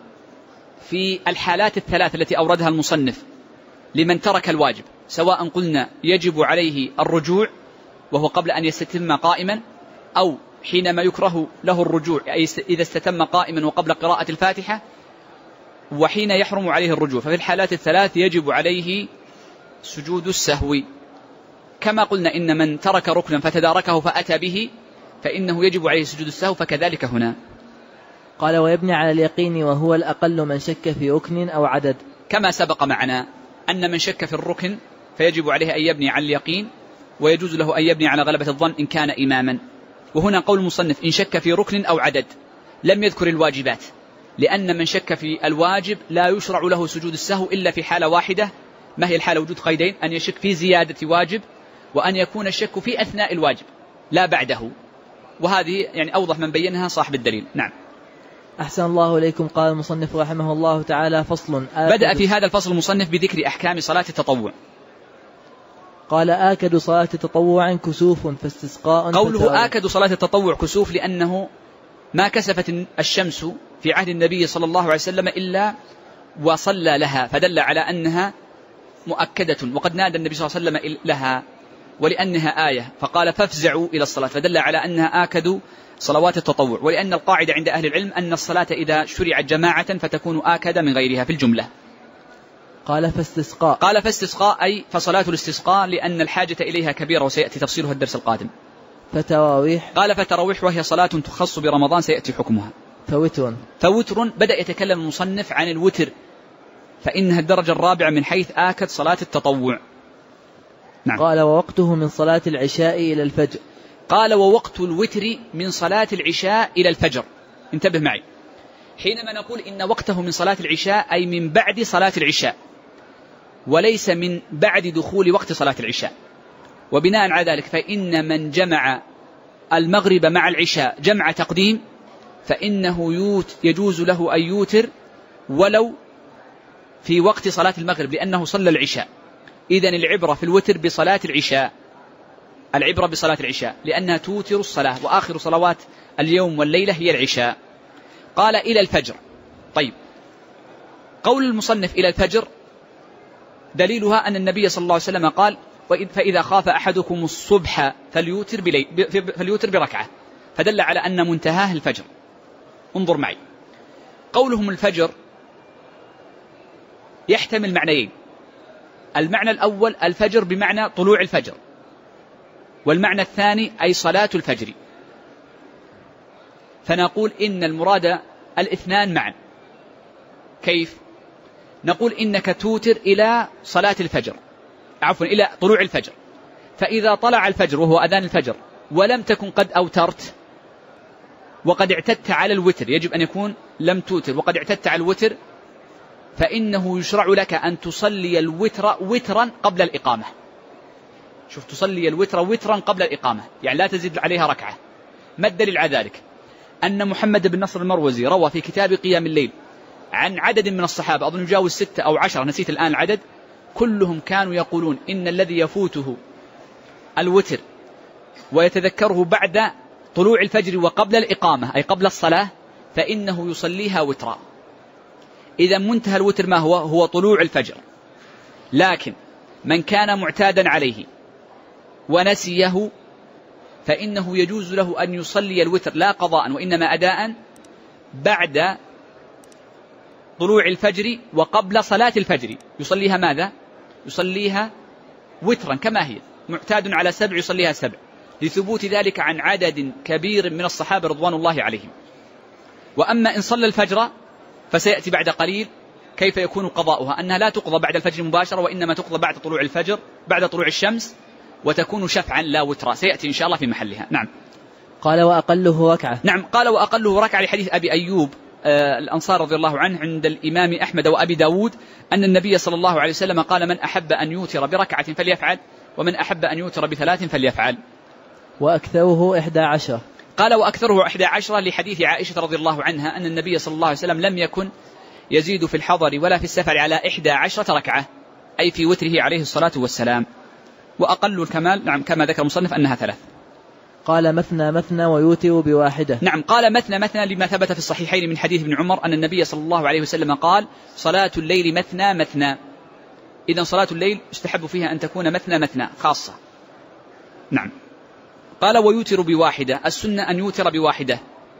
في الحالات الثلاث التي أوردها المصنف لمن ترك الواجب، سواء قلنا يجب عليه الرجوع وهو قبل أن يستتم قائما، أو حينما يكره له الرجوع أي إذا استتم قائما وقبل قراءة الفاتحة، وحين يحرم عليه الرجوع. ففي الحالات الثلاث يجب عليه سجود السهو. كما قلنا إن من ترك ركنا فتداركه فأتى به فإنه يجب عليه سجود السهو، فكذلك هنا. قال ويبني على اليقين وهو الأقل من شك في ركن أو عدد. كما سبق معنا أن من شك في الركن فيجب عليه أن يبني على اليقين، ويجوز له أن يبني على غلبة الظن إن كان إماما. وهنا قول المصنف إن شك في ركن أو عدد، لم يذكر الواجبات، لأن من شك في الواجب لا يشرع له سجود السهو إلا في حالة واحدة. ما هي الحالة؟ وجود قيدين: أن يشك في زيادة واجب، وأن يكون الشك في أثناء الواجب لا بعده. وهذه يعني أوضح من بينها صاحب الدليل. نعم. أحسن الله إليكم. قال المصنف رحمه الله تعالى: فصل. بدأ في هذا الفصل المصنف بذكر أحكام صلاة التطوع. قال آكد صلاة تطوع كسوف فاستسقاء. قوله آكد صلاة التطوع كسوف لأنه ما كسفت الشمس في عهد النبي صلى الله عليه وسلم إلا وصلى لها، فدل على أنها مؤكدة، وقد نادى النبي صلى الله عليه وسلم لها ولأنها آية فقال فافزعوا إلى الصلاة، فدل على أنها آكد صلوات التطوع. ولأن القاعدة عند أهل العلم أن الصلاة إذا شرعت جماعة فتكون آكد من غيرها في الجملة. قال فاستسقاء. قال فاستسقاء أي فصلاة الاستسقاء لأن الحاجة إليها كبيرة وسيأتي تفصيلها الدرس القادم. فتراويح. قال فتراويح وهي صلاة تخص برمضان سيأتي حكمها. فوتر بدأ يتكلم المصنف عن الوتر، فإنها الدرجة الرابعة من حيث آكد صلاة التطوع. نعم. قال ووقته من صلاة العشاء إلى الفجر. قال ووقت الوتر من صلاة العشاء إلى الفجر. انتبه معي، حينما نقول إن وقته من صلاة العشاء أي من بعد صلاة العشاء، وليس من بعد دخول وقت صلاة العشاء. وبناء على ذلك فإن من جمع المغرب مع العشاء جمع تقديم فإنه يجوز له أن يوتر ولو في وقت صلاة المغرب لأنه صلى العشاء. إذن العبرة في الوتر بصلاة العشاء، العبرة بصلاة العشاء لأنها توتر الصلاة، وآخر صلوات اليوم والليلة هي العشاء. قال إلى الفجر. طيب، قول المصنف إلى الفجر دليلها أن النبي صلى الله عليه وسلم قال فإذا خاف أحدكم الصبح فليوتر بركعة، فدل على أن منتهاه الفجر. انظر معي، قولهم الفجر يحتمل معنيين: المعنى الأول الفجر بمعنى طلوع الفجر، والمعنى الثاني أي صلاة الفجر. فنقول إن المراد الاثنان معا. كيف؟ نقول إنك توتر إلى صلاة الفجر، عفوا إلى طلوع الفجر، فإذا طلع الفجر وهو أذان الفجر ولم تكن قد أوترت وقد اعتدت على الوتر، يجب أن يكون لم توتر وقد اعتدت على الوتر، فإنه يشرع لك أن تصلي الوتر وترا قبل الإقامة. شوف، تصلي الوتر وترا قبل الإقامة، يعني لا تزيد عليها ركعة. ما الدليل على ذلك؟ أن محمد بن نصر المروزي روى في كتاب قيام الليل عن عدد من الصحابة، أظن يجاوز 6 أو 10، نسيت الآن العدد، كلهم كانوا يقولون إن الذي يفوته الوتر ويتذكره بعد طلوع الفجر وقبل الإقامة أي قبل الصلاة فإنه يصليها وترا. إذا منتهى الوتر ما هو طلوع الفجر. لكن من كان معتادا عليه ونسيه فإنه يجوز له أن يصلي الوتر لا قضاء وإنما أداء بعد طلوع الفجر وقبل صلاة الفجر. يصليها ماذا؟ يصليها وترا كما هي، معتاد على 7 يصليها 7، لثبوت ذلك عن عدد كبير من الصحابة رضوان الله عليهم. وأما إن صلى الفجر فسيأتي بعد قليل كيف يكون قضاؤها، أنها لا تقضى بعد الفجر مباشرة وإنما تقضى بعد طلوع الفجر، بعد طلوع الشمس، وتكون شفعا لا وترا، سيأتي إن شاء الله في محلها. نعم. قال وأقله ركعة. نعم، قال وأقله ركعة لحديث أبي أيوب الأنصار رضي الله عنه عند الإمام أحمد وأبي داود أن النبي صلى الله عليه وسلم قال من أحب أن يوتر بركعة فليفعل ومن أحب أن يوتر ب3 فليفعل. وأكثره 11. قال وأكثره 11 لحديث عائشة رضي الله عنها أن النبي صلى الله عليه وسلم لم يكن يزيد في الحضر ولا في السفر على 11 ركعة، أي في وتره عليه الصلاة والسلام. وأقل الكمال نعم كما ذكر المصنف أنها 3. قال مثنى مثنى ويوتر ب1. نعم، قال مثنى مثنى لما ثبت في الصحيحين من حديث ابن عمر أن النبي صلى الله عليه وسلم قال صلاة الليل مثنى مثنى. إذن صلاة الليل يستحب فيها أن تكون مثنى مثنى خاصة. نعم. قال ويوتر ب1، السنة أن يوتر ب1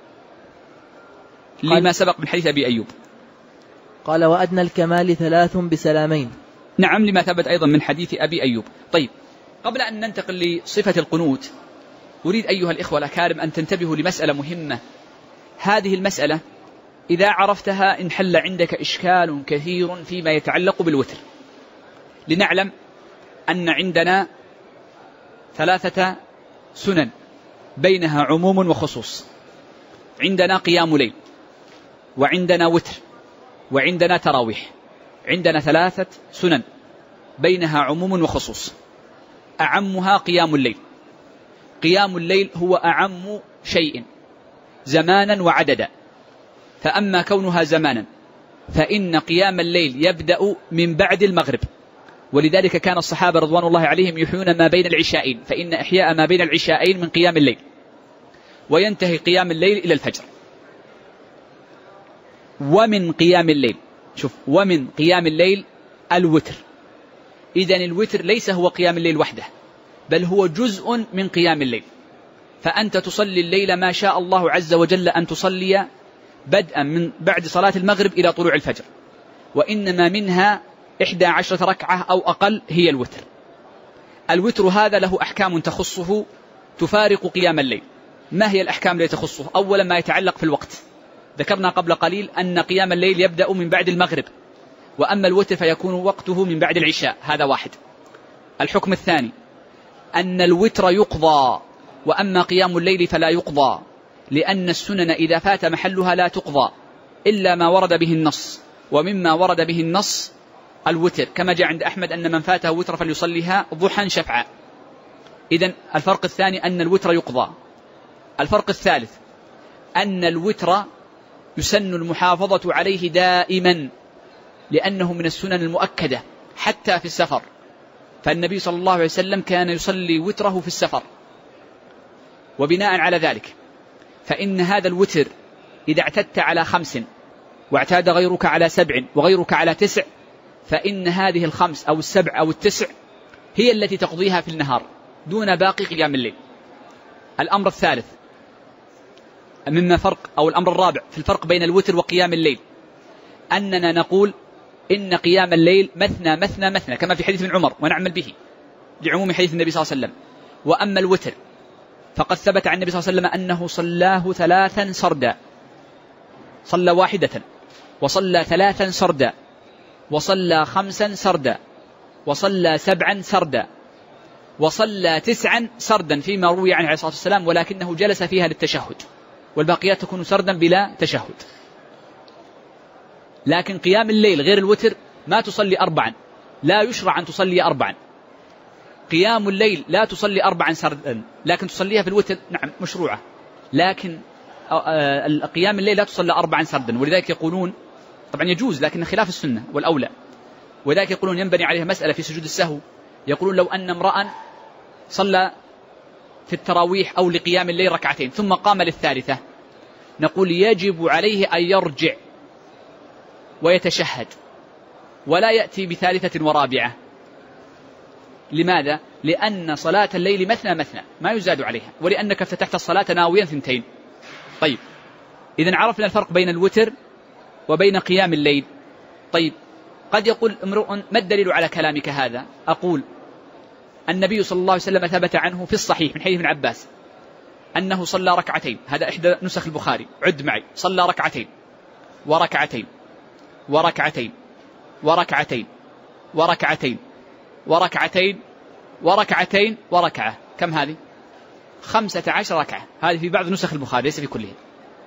لما سبق من حديث أبي أيوب. قال وأدنى الكمال 3 بسلامين. نعم، لما ثبت أيضا من حديث أبي أيوب. طيب، قبل أن ننتقل لصفة القنوت أريد أيها الإخوة الأكارم أن تنتبهوا لمسألة مهمة. هذه المسألة إذا عرفتها انحل عندك إشكال كثير فيما يتعلق بالوتر. لنعلم أن عندنا 3 سنن بينها عموم وخصوص. عندنا قيام ليل، وعندنا وتر، وعندنا تراويح. عندنا 3 سنن بينها عموم وخصوص. أعمها قيام الليل. قيام الليل هو أعم شيء زمانا وعددا. فأما كونها زمانا فإن قيام الليل يبدأ من بعد المغرب، ولذلك كان الصحابة رضوان الله عليهم يحيون ما بين العشاءين، فإن إحياء ما بين العشاءين من قيام الليل، وينتهي قيام الليل إلى الفجر. ومن قيام الليل، شوف، ومن قيام الليل الوتر. إذن الوتر ليس هو قيام الليل وحده، بل هو جزء من قيام الليل. فأنت تصلي الليل ما شاء الله عز وجل أن تصلي بدءا من بعد صلاة المغرب إلى طلوع الفجر، وإنما منها 11 ركعة أو أقل هي الوتر. الوتر هذا له أحكام تخصه تفارق قيام الليل. ما هي الأحكام التي تخصه؟ أولا ما يتعلق في الوقت. ذكرنا قبل قليل أن قيام الليل يبدأ من بعد المغرب، وأما الوتر فيكون وقته من بعد العشاء. هذا واحد. الحكم الثاني أن الوتر يقضى، وأما قيام الليل فلا يقضى، لأن السنن إذا فات محلها لا تقضى إلا ما ورد به النص، ومما ورد به النص الوتر، كما جاء عند أحمد أن من فاته وتر فليصليها ضحى شفعا. إذن الفرق الثاني أن الوتر يقضى. الفرق الثالث أن الوتر يسن المحافظة عليه دائما، لأنه من السنن المؤكدة حتى في السفر. فالنبي صلى الله عليه وسلم كان يصلي وتره في السفر. وبناء على ذلك فإن هذا الوتر إذا اعتدت على 5 واعتاد غيرك على 7 وغيرك على 9، فإن هذه ال5 أو ال7 أو ال9 هي التي تقضيها في النهار دون باقي قيام الليل. الأمر الثالث مما فرق، أو الأمر الرابع في الفرق بين الوتر وقيام الليل، أننا نقول إن قيام الليل مثنى مثنى مثنى كما في حديث ابن عمر، ونعمل به لعموم حديث النبي صلى الله عليه وسلم. وأما الوتر فقد ثبت عن النبي صلى الله عليه وسلم أنه صلاه 3 سردا، صلى 1 وصلى 3 سردا وصلى 5 سردا وصلى 7 سردا وصلى 9 سردا فيما روي عنه عليه الصلاة والسلام، ولكنه جلس فيها للتشهد، والباقيات تكون سردا بلا تشهد. لكن قيام الليل غير الوتر ما تصلي 4، لا يشرع أن تصلي 4. قيام الليل لا تصلي 4 سردا، لكن تصليها في الوتر نعم مشروعة، لكن قيام الليل لا تصلي 4 سردا. ولذلك يقولون طبعا يجوز لكن خلاف السنة والأولى، وذلك يقولون ينبني عليها مسألة في سجود السهو. يقولون لو أن امرأ صلى في التراويح أو لقيام الليل 2 ثم قام للثالثة، نقول يجب عليه أن يرجع ويتشهد ولا يأتي ب3 ورابعة، لماذا؟ لأن صلاة الليل مثنى مثنى ما يزاد عليها، ولأنك افتتحت الصلاة ناويا 2. طيب إذن عرفنا الفرق بين الوتر وبين قيام الليل. طيب قد يقول امرؤ ما الدليل على كلامك هذا؟ أقول النبي صلى الله عليه وسلم ثبت عنه في الصحيح من حديث ابن عباس أنه صلى ركعتين، هذا إحدى نسخ البخاري، عد معي، صلى ركعتين وركعتين وركعتين وركعتين وركعتين وركعتين وركعتين وركعة. كم هذه؟ 15 ركعة. هذه في بعض نسخ البخاري ليس في كلها.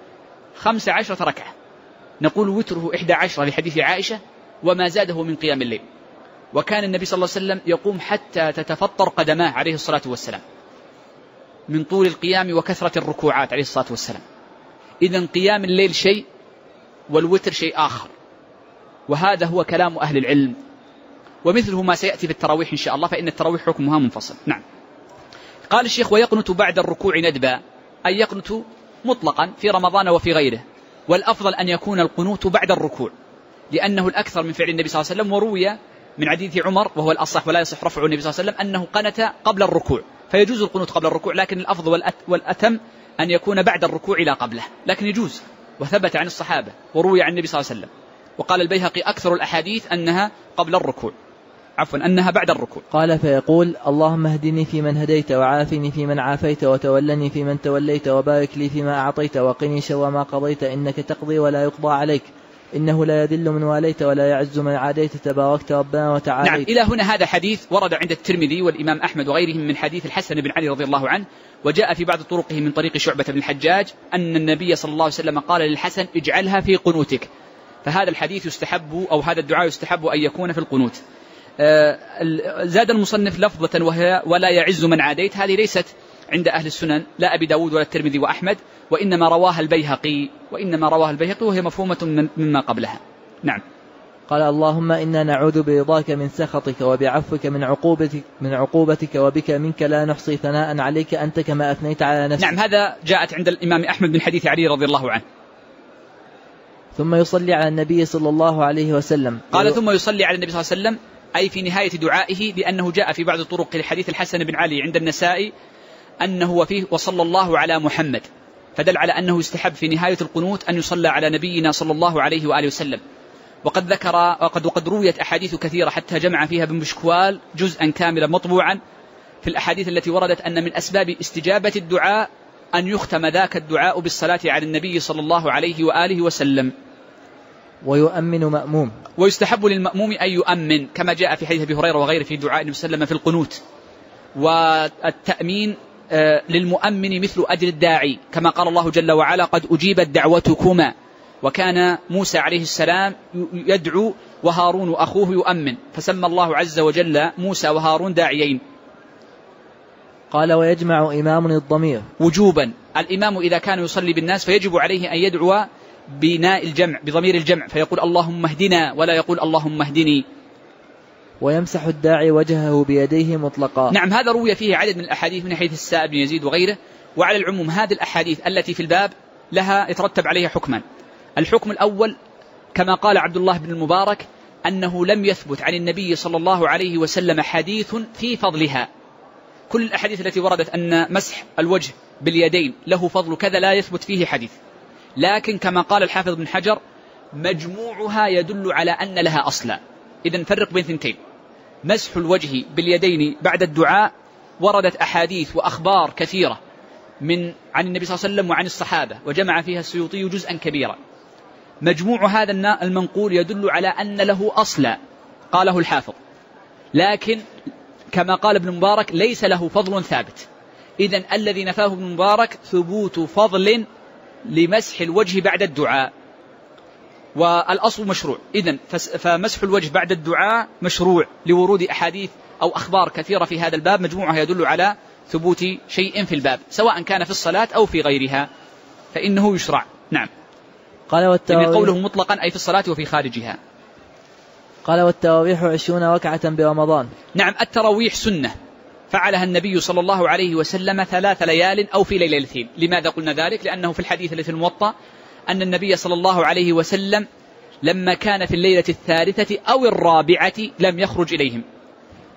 15 ركعة. نقول وتره 11 لحديث عائشة وما زاده من قيام الليل. وكان النبي صلى الله عليه وسلم يقوم حتى تتفطر قدماه عليه الصلاة والسلام من طول القيام وكثرة الركوعات عليه الصلاة والسلام. إذن قيام الليل شيء والوتر شيء آخر، وهذا هو كلام أهل العلم، ومثله ما سيأتي في التراويح إن شاء الله، فإن التراويح حكمها منفصل. نعم. قال الشيخ ويقنت بعد الركوع ندبا، أي يقنت مطلقا في رمضان وفي غيره، والأفضل أن يكون القنوت بعد الركوع لأنه الأكثر من فعل النبي صلى الله عليه وسلم. وروي من حديث عمر وهو الأصح ولا يصح رفع النبي صلى الله عليه وسلم أنه قنت قبل الركوع، فيجوز القنوت قبل الركوع، لكن الأفضل والأتم أن يكون بعد الركوع لا قبله، لكن يجوز وثبت عن الصحابة وروي عن النبي صلى الله عليه وسلم. وقال البيهقي أكثر الأحاديث أنها قبل الركوع، عفوا أنها بعد الركوع. قال فيقول اللهم اهدني فيمن هديت وعافني فيمن عافيت وتولني فيمن توليت وبارك لي فيما أعطيت وقني شر ما قضيت إنك تقضي ولا يقضى عليك إنه لا يذل من واليت ولا يعز من عاديت تباركت ربنا وتعاليت. نعم. إلى هنا هذا حديث ورد عند الترمذي والإمام أحمد وغيرهم من حديث الحسن بن علي رضي الله عنه، وجاء في بعض طرقه من طريق شعبة بن الحجاج أن النبي صلى الله عليه وسلم قال للحسن اجعلها في قنوتك. فهذا الحديث يستحب أو هذا الدعاء يستحب أن يكون في القنوت. زاد المصنف لفظة وهي ولا يعز من عاديت، هذه ليست عند أهل السنن لا أبي داود ولا الترمذي وأحمد، وإنما رواها البيهقي وهي مفهومة مما قبلها. نعم. قال اللهم إنا نعوذ برضاك من سخطك وبعفوك من عقوبتك وبك منك لا نحصي ثناء عليك أنت كما أثنيت على نفسك. نعم. هذا جاءت عند الإمام أحمد من حديث علي رضي الله عنه. ثم يصلي على النبي صلى الله عليه وسلم. قال ثم يصلي على النبي صلى الله عليه وسلم أي في نهاية دعائه، لأنه جاء في بعض طرق الحديث الحسن بن علي عند النسائي أنه وفيه وصلى الله على محمد، فدل على أنه يستحب في نهاية القنوت أن يصلى على نبينا صلى الله عليه وآله وسلم. وقد رويت أحاديث كثيرة حتى جمع فيها ابن مشكوال جزءا كاملا مطبوعا في الأحاديث التي وردت أن من أسباب استجابة الدعاء أن يختم ذاك الدعاء بالصلاة على النبي صلى الله عليه وآله وسلم. ويؤمن مأموم، ويستحب للمأموم أن يؤمن كما جاء في حديث أبي هريرة وغيره في دعاء النبي صلى الله عليه وسلم في القنوت. والتأمين للمؤمن مثل أجر الداعي كما قال الله جل وعلا قد أجيبت دعوتكما، وكان موسى عليه السلام يدعو وهارون أخوه يؤمن، فسمى الله عز وجل موسى وهارون داعيين. قال ويجمع إمام الضمير وجوبا، الإمام إذا كان يصلي بالناس فيجب عليه أن يدعو بناء الجمع بضمير الجمع، فيقول اللهم اهدنا ولا يقول اللهم اهدني. ويمسح الداعي وجهه بيديه مطلقا. نعم. هذا روي فيه عدد من الأحاديث من حديث السائب بن يزيد وغيره. وعلى العموم هذه الأحاديث التي في الباب لها يترتب عليها حكمان. الحكم الأول كما قال عبد الله بن المبارك أنه لم يثبت عن النبي صلى الله عليه وسلم حديث في فضلها. كل الأحاديث التي وردت أن مسح الوجه باليدين له فضل كذا لا يثبت فيه حديث، لكن كما قال الحافظ بن حجر مجموعها يدل على أن لها أصلا. إذن فرق بين ثنتين، مسح الوجه باليدين بعد الدعاء وردت أحاديث وأخبار كثيرة عن النبي صلى الله عليه وسلم وعن الصحابة، وجمع فيها السيوطي جزءا كبيرا. مجموع هذا المنقول يدل على أن له أصلا قاله الحافظ، لكن كما قال ابن مبارك ليس له فضل ثابت. إذن الذي نفاه ابن مبارك ثبوت فضل لمسح الوجه بعد الدعاء، والأصل مشروع. إذن فمسح الوجه بعد الدعاء مشروع لورود أحاديث أو أخبار كثيرة في هذا الباب مجموعها يدل على ثبوت شيء في الباب سواء كان في الصلاة أو في غيرها فإنه يشرع. نعم. قال قوله مطلقا أي في الصلاة وفي خارجها. قال والتراويح 20 ركعة برمضان. نعم. التراويح سنة فعلها النبي صلى الله عليه وسلم 3 ليال أو في ليلتين. لماذا قلنا ذلك؟ لأنه في الحديث الذي في الموطأ أن النبي صلى الله عليه وسلم لما كان في الليلة 3 أو 4 لم يخرج إليهم،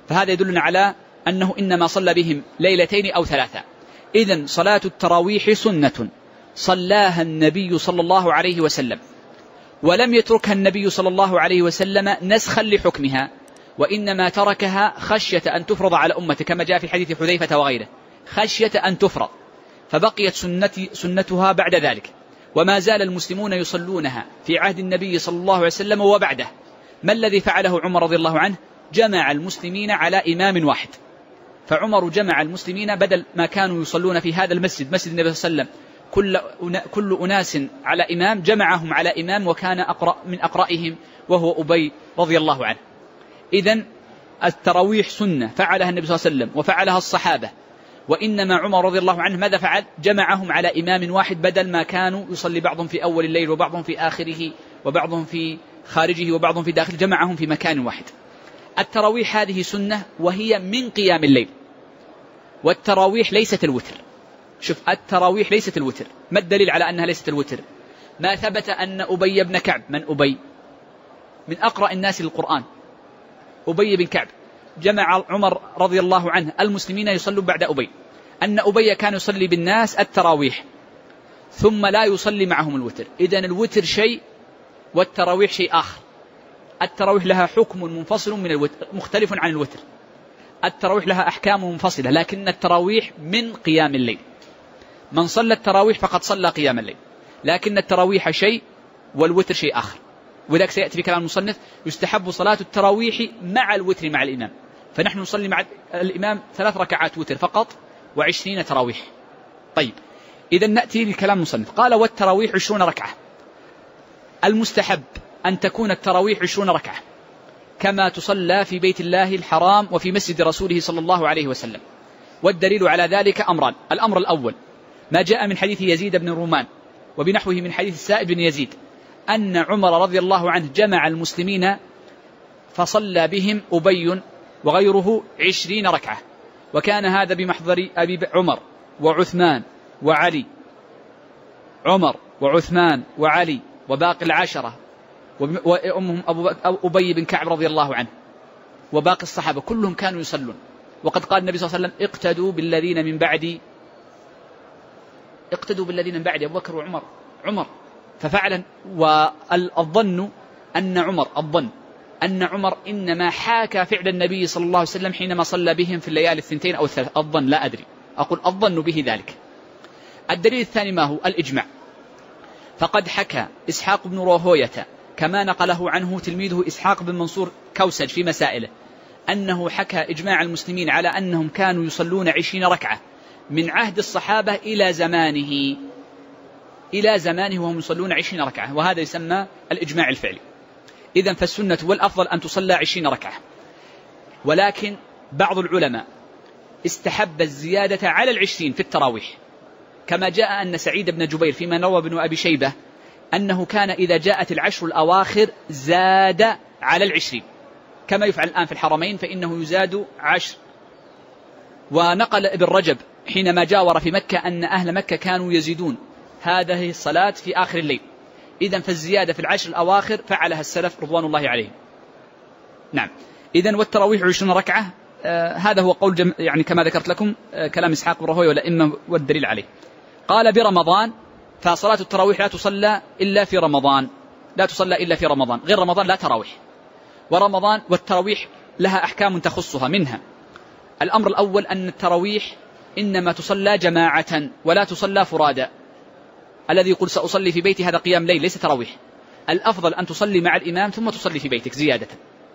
فهذا يدلنا على أنه إنما صلى بهم ليلتين أو ثلاثة. إذن صلاة التراويح سنة صلاها النبي صلى الله عليه وسلم، ولم يتركها النبي صلى الله عليه وسلم نسخا لحكمها، وإنما تركها خشية أن تفرض على أمته، كما جاء في حديث حذيفة وغيره، خشية أن تفرض، فبقيت سنتها بعد ذلك. وما زال المسلمون يصلونها في عهد النبي صلى الله عليه وسلم وبعده. ما الذي فعله عمر رضي الله عنه؟ جمع المسلمين على إمام واحد. فعمر جمع المسلمين بدل ما كانوا يصلون في هذا المسجد، مسجد النبي صلى الله عليه وسلم، كل أناس على إمام، جمعهم على إمام وكان أقرأ من أقرائهم وهو أبي رضي الله عنه. إذن التراويح سنة فعلها النبي صلى الله عليه وسلم وفعلها الصحابة، وإنما عمر رضي الله عنه ماذا فعل؟ جمعهم على إمام واحد، بدل ما كانوا يصلي بعضهم في أول الليل وبعضهم في آخره وبعضهم في خارجه وبعضهم في داخل، جمعهم في مكان واحد. التراويح هذه سنة وهي من قيام الليل، والتراويح ليست الوتر. شوف، التراويح ليست الوتر. ما الدليل على أنها ليست الوتر؟ ما ثبت أن أبي بن كعب، من أبي؟ من أقرأ الناس للقرآن، أبي بن كعب، جمع عمر رضي الله عنه المسلمين يصلوا بعد أبي، أن أبي كان يصلي بالناس التراويح ثم لا يصلي معهم الوتر. إذن الوتر شيء والتراويح شيء آخر. التراويح لها حكم منفصل من الوتر، مختلف عن الوتر. التراويح لها أحكام منفصلة، لكن التراويح من قيام الليل. من صلى التراويح فقد صلى قيام الليل، لكن التراويح شيء والوتر شيء آخر. وذلك سيأتي في كلام المصنف: يستحب صلاة التراويح مع الوتر مع الإمام. فنحن نصلي مع الإمام 3 ركعات وتر فقط و20 تراويح. طيب، إذا نأتي لكلام المصنف. قال: والتراويح 20 ركعة. المستحب أن تكون التراويح 20 ركعة كما تصلى في بيت الله الحرام وفي مسجد رسوله صلى الله عليه وسلم. والدليل على ذلك أمران: الأمر الأول ما جاء من حديث يزيد بن رومان وبنحوه من حديث السائب بن يزيد أن عمر رضي الله عنه جمع المسلمين فصلى بهم أبي وغيره 20 ركعة، وكان هذا بمحضر أبي عمر وعثمان وعلي، عمر وعثمان وعلي وباقي العشرة وأمهم أبي بن كعب رضي الله عنه وباقي الصحابة، كلهم كانوا يصلون. وقد قال النبي صلى الله عليه وسلم: اقتدوا بالذين من بعدي، اقتدوا بالذين من بعدي، أبو بكر وعمر، عمر. ففعلا، والظن أن عمر إنما حاكى فعل النبي صلى الله عليه وسلم حينما صلى بهم في الليالي 2 أو 3. الظن، لا أدري، أقول الظن به ذلك. الدليل الثاني ما هو؟ الإجماع. فقد حكى إسحاق بن راهوية كما نقله عنه تلميذه إسحاق بن منصور كوسج في مسائله أنه حكى إجماع المسلمين على أنهم كانوا يصلون 20 ركعة من عهد الصحابة إلى زمانه وهم يصلون 20 ركعة، وهذا يسمى الإجماع الفعلي. إذن فالسنة والأفضل أن تصلى 20 ركعة، ولكن بعض العلماء استحب الزيادة على 20 في التراويح، كما جاء أن سعيد بن جبير فيما روى ابن أبي شيبة أنه كان إذا جاءت العشر الأواخر زاد على 20، كما يفعل الآن في الحرمين فإنه يزاد 10. ونقل ابن رجب حينما جاور في مكة أن أهل مكة كانوا يزيدون هذه الصلاة في آخر الليل. إذن فالزيادة في العشر الأواخر فعلها السلف رضوان الله عليهم. نعم. إذن والتراويح 20 ركعة، هذا هو قول يعني كما ذكرت لكم كلام إسحاق بن راهوية والأئمة والدليل عليه. قال: برمضان، فصلاة التراويح لا تصلى إلا في رمضان، لا تصلى إلا في رمضان، غير رمضان لا تراويح. ورمضان والتراويح لها أحكام تخصها، منها الأمر الأول أن التراويح إنما تصلى جماعة ولا تصلى فرادا. الذي يقول سأصلي في بيتي هذا قيام ليل، ليس تراويح. الأفضل أن تصلي مع الإمام ثم تصلي في بيتك زيادة،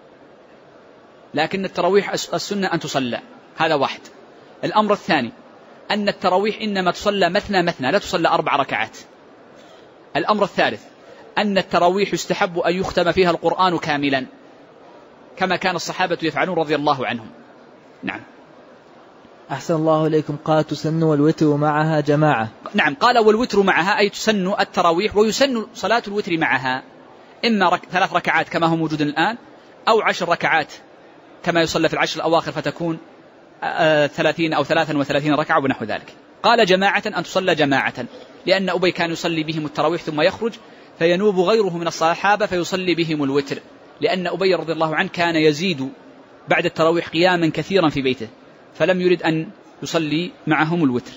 لكن التراويح السنة أن تصلى. هذا واحد. الأمر الثاني أن التراويح إنما تصلى مثنى مثنى، لا تصلى 4 ركعات. الأمر الثالث أن التراويح يستحب أن يختم فيها القرآن كاملا، كما كان الصحابة يفعلون رضي الله عنهم. نعم. أحسن الله إليكم. قال: تسن والوتر معها جماعة. نعم، قال: والوتر معها، أي تسن التراويح ويسن صلاة الوتر معها، إما 3 ركعات كما هو موجود الآن، أو 10 ركعات كما يصلى في العشر الأواخر فتكون 30 أو 33 ركعة ونحو ذلك. قال: جماعة، أن تصلى جماعة، لأن أبي كان يصلي بهم التراويح ثم يخرج فينوب غيره من الصحابة فيصلي بهم الوتر، لأن أبي رضي الله عنه كان يزيد بعد التراويح قياما كثيرا في بيته، فلم يرد أن يصلي معهم الوتر.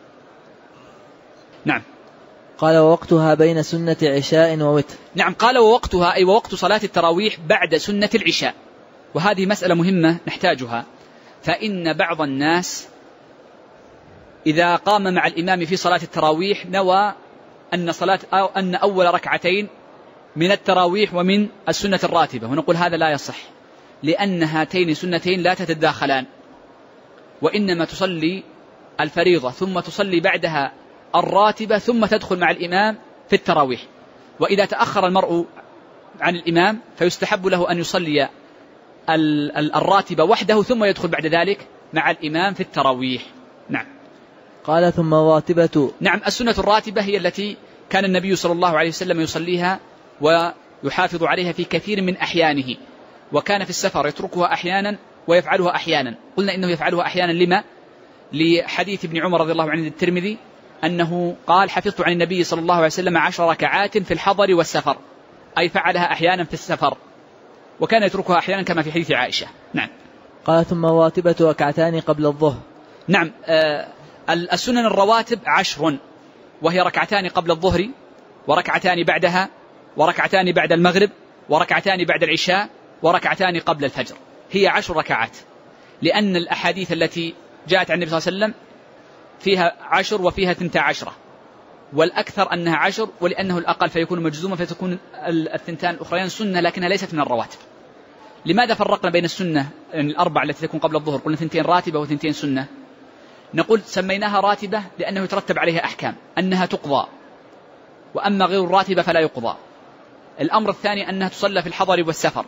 نعم. قال ووقتها بين سنة عشاء ووتر. نعم، قال ووقتها أي ووقت صلاة التراويح بعد سنة العشاء، وهذه مسألة مهمة نحتاجها. فإن بعض الناس إذا قام مع الإمام في صلاة التراويح نوى أن أول ركعتين من التراويح ومن السنة الراتبة، ونقول هذا لا يصح، لأن هاتين سنتين لا تتداخلان، وإنما تصلي الفريضة ثم تصلي بعدها الراتبة ثم تدخل مع الإمام في التراويح. وإذا تأخر المرء عن الإمام فيستحب له أن يصلي الراتبة وحده ثم يدخل بعد ذلك مع الإمام في التراويح. نعم. قال ثم الراتبة. نعم، السنة الراتبة هي التي كان النبي صلى الله عليه وسلم يصليها ويحافظ عليها في كثير من أحيانه، وكان في السفر يتركها أحيانا ويفعلها أحيانا. قلنا إنه يفعلها أحيانا لما؟ لحديث ابن عمر رضي الله عنه الترمذي أنه قال حفظت عن النبي صلى الله عليه وسلم 10 ركعات في الحضر والسفر، أي فعلها أحيانا في السفر، وكان يتركها أحيانا كما في حديث عائشة. نعم. قال ثم الراتبة ركعتان قبل الظهر. نعم، السنن الرواتب 10، وهي ركعتان قبل الظهر، وركعتان بعدها، وركعتان بعد المغرب، وركعتان بعد العشاء، وركعتان قبل الفجر. هي 10 ركعات، لأن الأحاديث التي جاءت عن النبي صلى الله عليه وسلم فيها 10 وفيها 12، والأكثر أنها 10، ولأنه الأقل فيكون مجزوما فتكون الثنتان الأخريان سنة لكنها ليست من الرواتب. لماذا فرقنا بين السنة الأربع التي تكون قبل الظهر؟ قلنا 2 راتبة و2 سنة. نقول سميناها راتبة لأنه يترتب عليها أحكام أنها تقضى، وأما غير الراتبة فلا يقضى. الأمر الثاني أنها تصلى في الحضر والسفر،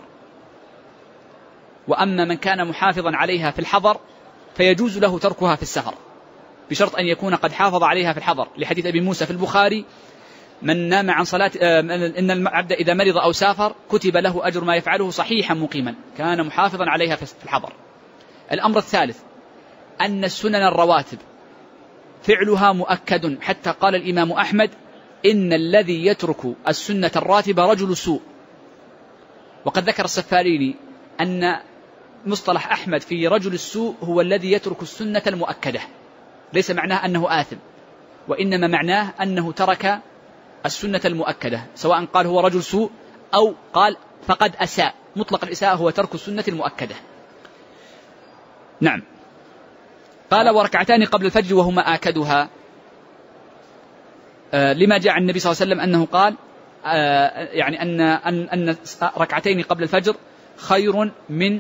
وأما من كان محافظا عليها في الحضر فيجوز له تركها في السفر، بشرط أن يكون قد حافظ عليها في الحضر، لحديث أبي موسى في البخاري من نام عن صلاة إن العبد إذا مرض أو سافر كتب له أجر ما يفعله صحيحا مقيما، كان محافظا عليها في الحضر. الأمر الثالث أن السنن الرواتب فعلها مؤكد، حتى قال الإمام أحمد إن الذي يترك السنة الراتبة رجل سوء. وقد ذكر السفاريني أن مصطلح أحمد في رجل السوء هو الذي يترك السنة المؤكدة، ليس معناه أنه آثم، وإنما معناه أنه ترك السنة المؤكدة، سواء قال هو رجل سوء أو قال فقد أساء. مطلق الإساءة هو ترك السنة المؤكدة. نعم. قال وركعتان قبل الفجر وهما آكدها، لما جاء عن النبي صلى الله عليه وسلم أنه قال يعني أن ركعتين قبل الفجر خير من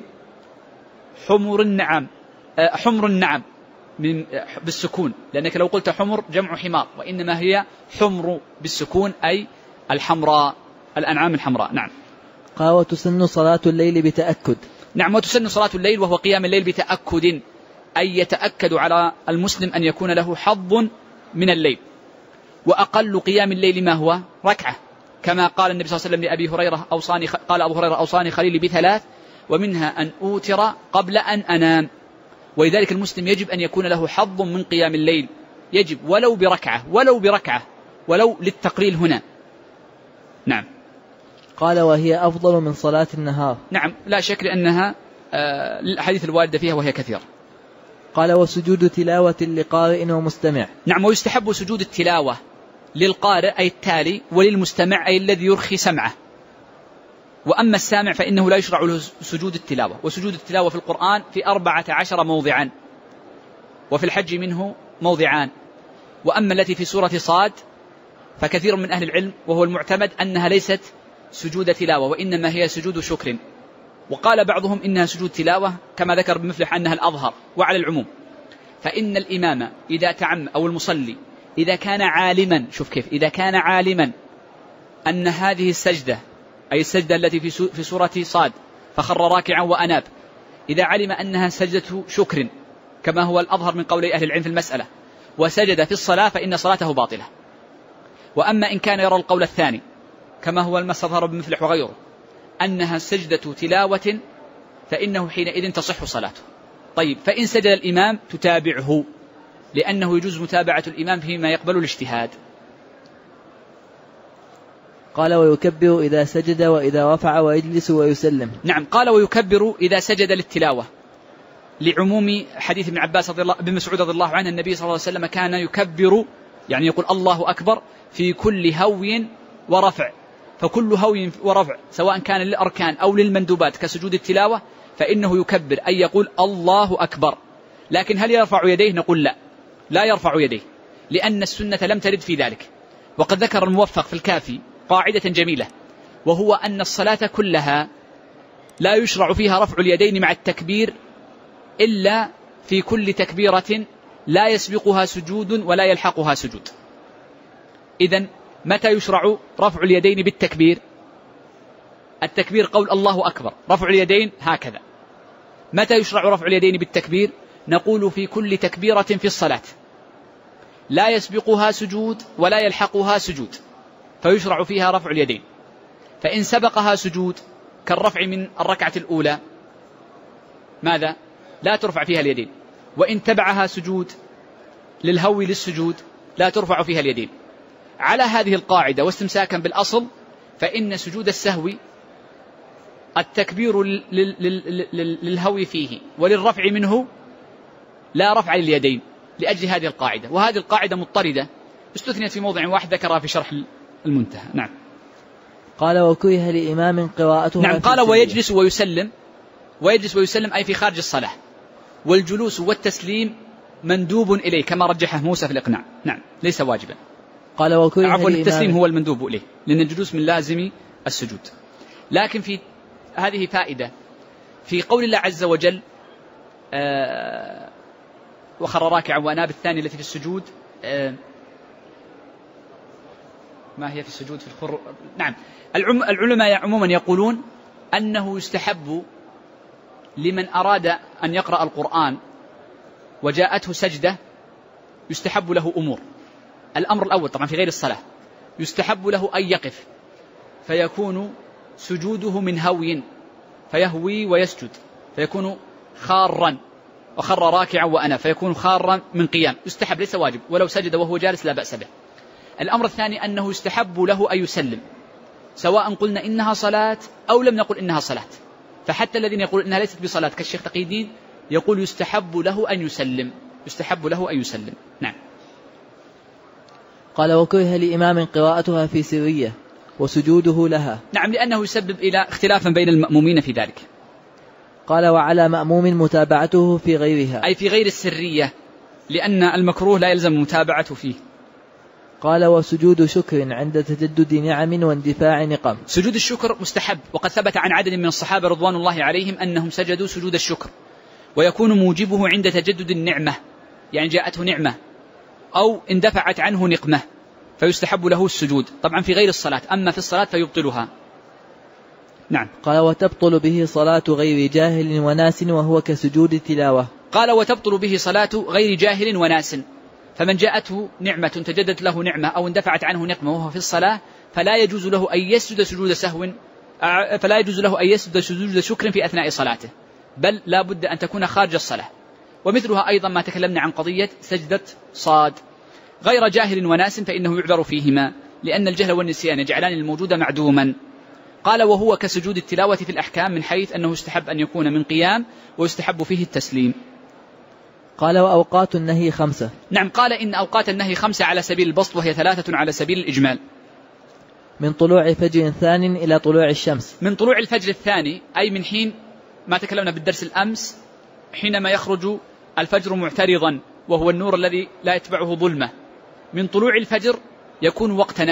حمر النعم. حمر النعم بالسكون، لأنك لو قلت حمر جمع حمار، وإنما هي حمر بالسكون أي الحمراء، الأنعام الحمراء. نعم. قال وتسن صلاة الليل بتأكد. نعم، وتسن صلاة الليل وهو قيام الليل بتأكد، أي يتأكد على المسلم أن يكون له حظ من الليل. وأقل قيام الليل ما هو؟ ركعة، كما قال النبي صلى الله عليه وسلم لأبي هريرة قال أبو هريرة أوصاني خليلي ب3، ومنها أن أوتر قبل أن أنام. ولذلك المسلم يجب أن يكون له حظ من قيام الليل، يجب ولو بركعة ولو للتقليل هنا. نعم. قال وهي أفضل من صلاة النهار. نعم، لا شك لأنها الحديث الواردة فيها وهي كثيرة. قال وسجود تلاوة لقارئ ومستمع. نعم، ويستحب سجود التلاوة للقارئ أي التالي، وللمستمع أي الذي يرخي سمعه. وأما السامع فإنه لا يشرع له سجود التلاوة. وسجود التلاوة في القرآن في 14 موضعا، وفي الحج منه موضعان. وأما التي في سورة صاد فكثير من أهل العلم وهو المعتمد أنها ليست سجود تلاوة، وإنما هي سجود شكر. وقال بعضهم إنها سجود تلاوة كما ذكر ابن مفلح أنها الأظهر. وعلى العموم فإن الإمام إذا تعم أو المصلي إذا كان عالما، شوف كيف، إذا كان عالما أن هذه السجدة أي السجدة التي في سورة صاد فخر راكعا وأناب، إذا علم أنها سجدة شكر كما هو الأظهر من قول أهل العلم في المسألة وسجد في الصلاة فإن صلاته باطلة. وأما إن كان يرى القول الثاني كما هو المستظهر ابن مفلح وغيره أنها سجدة تلاوة فإنه حينئذ تصح صلاته. طيب، فإن سجد الإمام تتابعه، لأنه يجوز متابعة الإمام فيما يقبل الاجتهاد. قال ويكبر إذا سجد وإذا رفع ويجلس ويسلم. نعم، قال ويكبر إذا سجد للتلاوة، لعموم حديث ابن مسعود رضي الله عنه النبي صلى الله عليه وسلم كان يكبر، يعني يقول الله أكبر في كل هو ورفع، فكل هو ورفع سواء كان للأركان أو للمندوبات كسجود التلاوة فإنه يكبر، أي يقول الله أكبر. لكن هل يرفع يديه؟ نقول لا يرفع يديه، لأن السنة لم ترد في ذلك. وقد ذكر الموفق في الكافي قاعدة جميلة، وهو أن الصلاة كلها لا يشرع فيها رفع اليدين مع التكبير إلا في كل تكبيرة لا يسبقها سجود ولا يلحقها سجود. إذن متى يشرع رفع اليدين بالتكبير؟ التكبير قول الله أكبر، رفع اليدين هكذا. متى يشرع رفع اليدين بالتكبير؟ نقول في كل تكبيرة في الصلاة لا يسبقها سجود ولا يلحقها سجود، فيشرع فيها رفع اليدين. فإن سبقها سجود كالرفع من الركعة الأولى ماذا؟ لا ترفع فيها اليدين. وإن تبعها سجود للهو للسجود لا ترفع فيها اليدين. على هذه القاعدة واستمساكا بالأصل فإن سجود السهو التكبير للهو فيه وللرفع منه لا رفع لليدين لأجل هذه القاعدة، وهذه القاعدة مضطردة استثنيت في موضع واحد ذكرها في شرح المنتهى. نعم. قال وكره لإمام قراءتها. نعم، قال ويجلس ويسلم. ويجلس ويسلم أي في خارج الصلاة، والجلوس والتسليم مندوب إليه كما رجحه موسى في الإقناع. نعم، ليس واجبا. قال وكره عفوا، التسليم هو المندوب إليه لأن الجلوس من لازم السجود. لكن في هذه فائدة في قول الله عز وجل وخر راكعا وأناب، الثانية التي في السجود ما هي في السجود في الخر؟ نعم، العلماء عموما يقولون أنه يستحب لمن أراد أن يقرأ القرآن وجاءته سجدة يستحب له أمور. الأمر الأول طبعا في غير الصلاة يستحب له أن يقف فيكون سجوده من هوي فيهوي ويسجد فيكون خارا، وخر راكعا وأنا فيكون خارا من قيام، يستحب ليس واجب، ولو سجد وهو جالس لا بأس به. الأمر الثاني أنه يستحب له أن يسلم، سواء قلنا إنها صلاة أو لم نقل إنها صلاة. فحتى الذين يقولون إنها ليست بصلاة كالشيخ تقي الدين يقول يستحب له أن يسلم، يستحب له أن يسلم. نعم. قال وكره لإمام قراءتها في سرية وسجوده لها. نعم، لأنه يسبب إلى اختلافا بين المأمومين في ذلك. قال وعلى مأموم متابعته في غيرها، أي في غير السرية، لأن المكروه لا يلزم متابعته فيه. قال وسجود شكر عند تجدد نعم واندفاع نقم. سجود الشكر مستحب، وقد ثبت عن عدد من الصحابة رضوان الله عليهم أنهم سجدوا سجود الشكر، ويكون موجبه عند تجدد النعمة، يعني جاءته نعمة أو اندفعت عنه نقمة فيستحب له السجود، طبعا في غير الصلاة، أما في الصلاة فيبطلها. نعم. قال وتبطل به صلاة غير جاهل وناس وهو كسجود التلاوة. قال وتبطل به صلاة غير جاهل وناس، فمن جاءته نعمة تجدد له نعمة أو اندفعت عنه نقمة وهو في الصلاة فلا يجوز له أن يسجد سجود سهو، فلا يجوز له أن يسجد سجود شكر في أثناء صلاته، بل لا بد أن تكون خارج الصلاة. ومثلها أيضا ما تكلمنا عن قضية سجدة صاد غير جاهل وناس فإنه يعذر فيهما، لأن الجهل والنسيان يجعلان الموجود معدوما. قال وهو كسجود التلاوة في الأحكام، من حيث أنه يستحب أن يكون من قيام ويستحب فيه التسليم. قال وأوقات النهي 5. نعم، قال إن أوقات النهي 5 على سبيل البسط، وهي 3 على سبيل الإجمال. من طلوع فجر ثان إلى طلوع الشمس. من طلوع الفجر الثاني أي من حين ما تكلمنا بالدرس الأمس، حينما يخرج الفجر معترضا وهو النور الذي لا يتبعه ظلمة. من طلوع الفجر يكون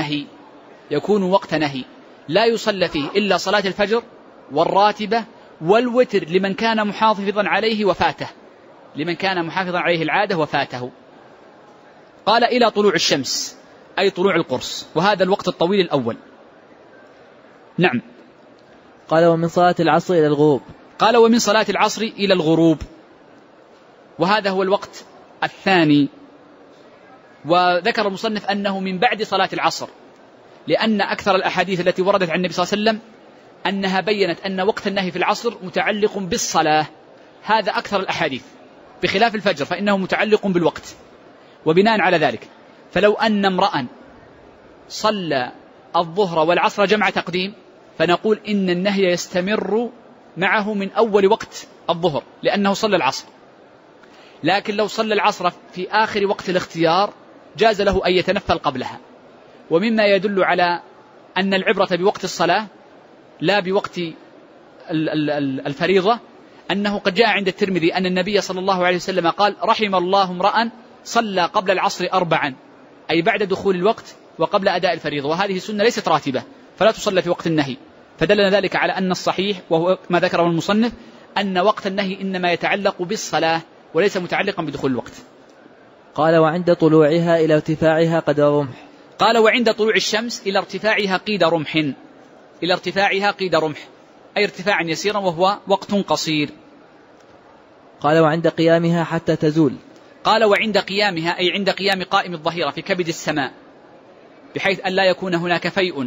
وقت نهي لا يصلى فيه إلا صلاة الفجر والراتبة والوتر لمن كان محافظا عليه وفاته، لمن كان محافظا عليه العادة وفاته. قال إلى طلوع الشمس أي طلوع القرص، وهذا الوقت الطويل الأول. نعم. قال ومن صلاة العصر إلى الغروب. قال ومن صلاة العصر إلى الغروب، وهذا هو الوقت الثاني. وذكر المصنف أنه من بعد صلاة العصر، لأن أكثر الأحاديث التي وردت عن النبي صلى الله عليه وسلم أنها بيّنت أن وقت النهي في العصر متعلق بالصلاة، هذا أكثر الأحاديث، بخلاف الفجر فإنه متعلق بالوقت. وبناء على ذلك فلو أن امرأ صلى الظهر والعصر جمع تقديم فنقول إن النهي يستمر معه من أول وقت الظهر لأنه صلى العصر. لكن لو صلى العصر في آخر وقت الاختيار جاز له أن يتنفل قبلها. ومما يدل على أن العبرة بوقت الصلاة لا بوقت الفريضة أنه قد جاء عند الترمذي أن النبي صلى الله عليه وسلم قال: رحم الله امرأ صلى قبل العصر 4، أي بعد دخول الوقت وقبل أداء الفريضة، وهذه سنة ليست راتبة فلا تصلى في وقت النهي. فدلنا ذلك على أن الصحيح وهو ما ذكره المصنف أن وقت النهي إنما يتعلق بالصلاة وليس متعلقا بدخول الوقت. قال: وعند طلوعها إلى ارتفاعها قدر رمح. قال: وعند طلوع الشمس إلى ارتفاعها قيد رمح، إلى ارتفاعها قيد رمح أي ارتفاعا يسيرا وهو وقت قصير. قال: وعند قيامها حتى تزول. قال: وعند قيامها أي عند قيام قائم الظهيرة في كبد السماء، بحيث أن لا يكون هناك فيء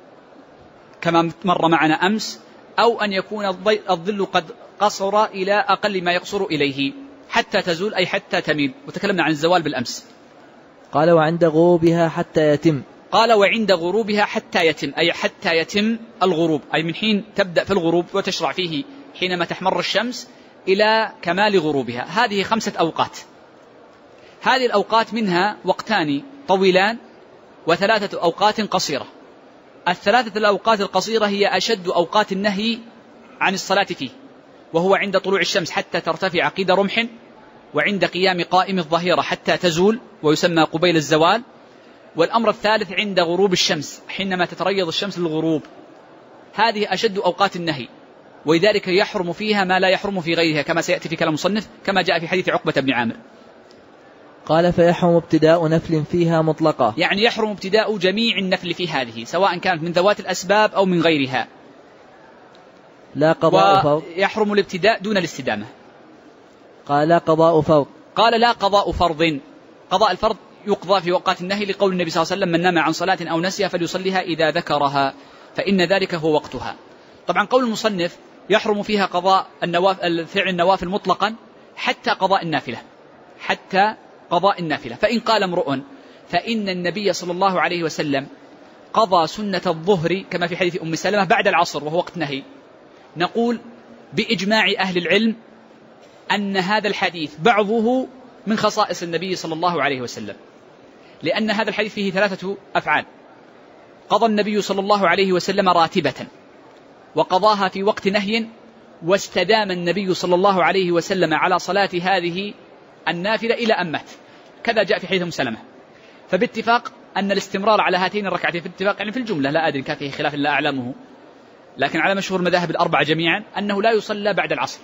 كما مر معنا أمس، أو أن يكون الظل قد قصر إلى أقل ما يقصر إليه حتى تزول أي حتى تميل، وتكلمنا عن الزوال بالأمس. قال: وعند غروبها حتى يتم. قال: وعند غروبها حتى يتم أي حتى يتم الغروب، أي من حين تبدأ في الغروب وتشرع فيه حينما تحمر الشمس إلى كمال غروبها. هذه 5 أوقات. هذه الأوقات منها وقتان طويلان و3 أوقات قصيرة. ال3 الأوقات القصيرة هي أشد أوقات النهي عن الصلاة فيه، وهو عند طلوع الشمس حتى ترتفع قيد رمح، وعند قيام قائم الظهيرة حتى تزول ويسمى قبيل الزوال، والأمر الثالث عند غروب الشمس حينما تتريض الشمس للغروب. هذه أشد أوقات النهي، ولذلك يحرم فيها ما لا يحرم في غيرها كما سيأتي في كلام المصنف كما جاء في حديث عقبة بن عامر. قال: فيحرم ابتداء نفل فيها مطلقة، يعني يحرم ابتداء جميع النفل في هذه سواء كانت من ذوات الأسباب أو من غيرها. لا قضاء فرض. يحرم الابتداء دون الاستدامة. قال: لا قضاء فرض. قال: لا قضاء فرض. قضاء الفرض يقضى في وقت النهي لقول النبي صلى الله عليه وسلم: من نام عن صلاة أو نسيها فليصليها إذا ذكرها فإن ذلك هو وقتها. طبعا قول المصنف يحرم فيها قضاء فعل النوافل مطلقا حتى قضاء النافلة، حتى قضاء النافلة. فإن قال امرؤ فإن النبي صلى الله عليه وسلم قضى سنة الظهر كما في حديث أم سلمة بعد العصر وهو وقت نهي، نقول بإجماع أهل العلم أن هذا الحديث بعضه من خصائص النبي صلى الله عليه وسلم، لأن هذا الحديث فيه 3 أفعال. قضى النبي صلى الله عليه وسلم راتبة، وقضاها في وقت نهي، واستدام النبي صلى الله عليه وسلم على صلاة هذه النافلة إلى أن مات، كذا جاء في حديث أم سلمة. فباتفاق أن الاستمرار على هاتين الركعتين في الاتفاق يعني في الجملة، لا أدري كان فيه خلاف لا أعلمه، لكن على مشهور المذاهب الأربعة جميعا أنه لا يصلى بعد العصر.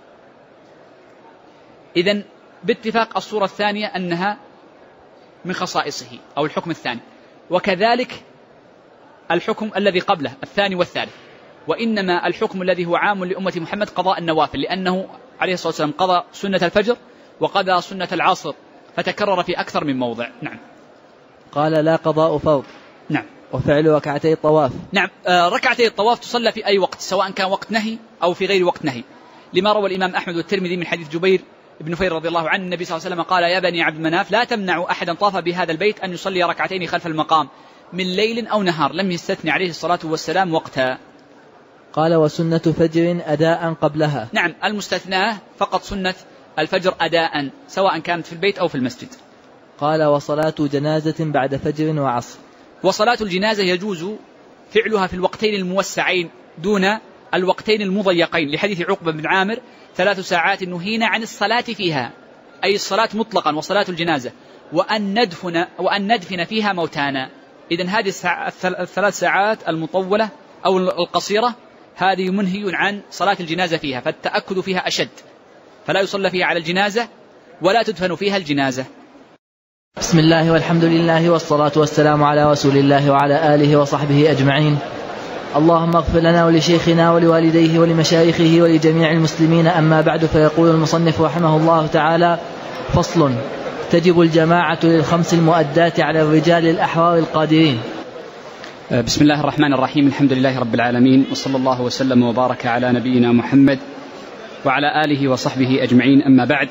إذن باتفاق الصورة الثانية أنها من خصائصه أو الحكم الثاني، وكذلك الحكم الذي قبله الثاني والثالث. وإنما الحكم الذي هو عام لأمة محمد قضاء النوافل، لأنه عليه الصلاة والسلام قضى سنة الفجر وقضى سنة العصر، فتكرر في أكثر من موضع. نعم. قال: لا قضاء فرض. نعم. وفعل ركعتي الطواف. نعم. ركعتي الطواف تصلى في أي وقت سواء كان وقت نهي أو في غير وقت نهي، لما روى الإمام أحمد والترمذي من حديث جبير بن نفير رضي الله عنه النبي صلى الله عليه وسلم قال: يا بني عبد مناف لا تمنعوا أحدا طاف بهذا البيت أن يصلي ركعتين خلف المقام من ليل أو نهار، لم يستثني عليه الصلاة والسلام وقتها. قال: وسنة فجر أداء قبلها. نعم، المستثناة فقط سنة الفجر أداء سواء كانت في البيت أو في المسجد. قال: وصلاة جنازة بعد فجر وعصر. وصلاة الجنازة يجوز فعلها في الوقتين الموسعين دون الوقتين المضيقين، لحديث عقبة بن عامر: 3 ساعات نهينا عن الصلاة فيها، أي الصلاة مطلقا وصلاة الجنازة، وأن ندفن فيها موتانا. إذن هذه 3 ساعات المطولة أو القصيرة هذه منهي عن صلاة الجنازة فيها، فالتأكد فيها أشد، فلا يصلى فيها على الجنازة ولا تدفن فيها الجنازة. بسم الله والحمد لله والصلاة والسلام على رسول الله وعلى آله وصحبه أجمعين. اللهم اغفر لنا ولشيخنا ولوالديه ولمشايخه ولجميع المسلمين. أما بعد، فيقول المصنف رحمه الله تعالى: فصل: تجب الجماعة لل5 المؤدات على الرجال الأحرار القادرين. بسم الله الرحمن الرحيم، الحمد لله رب العالمين، وصلى الله وسلم وبارك على نبينا محمد وعلى آله وصحبه أجمعين. أما بعد،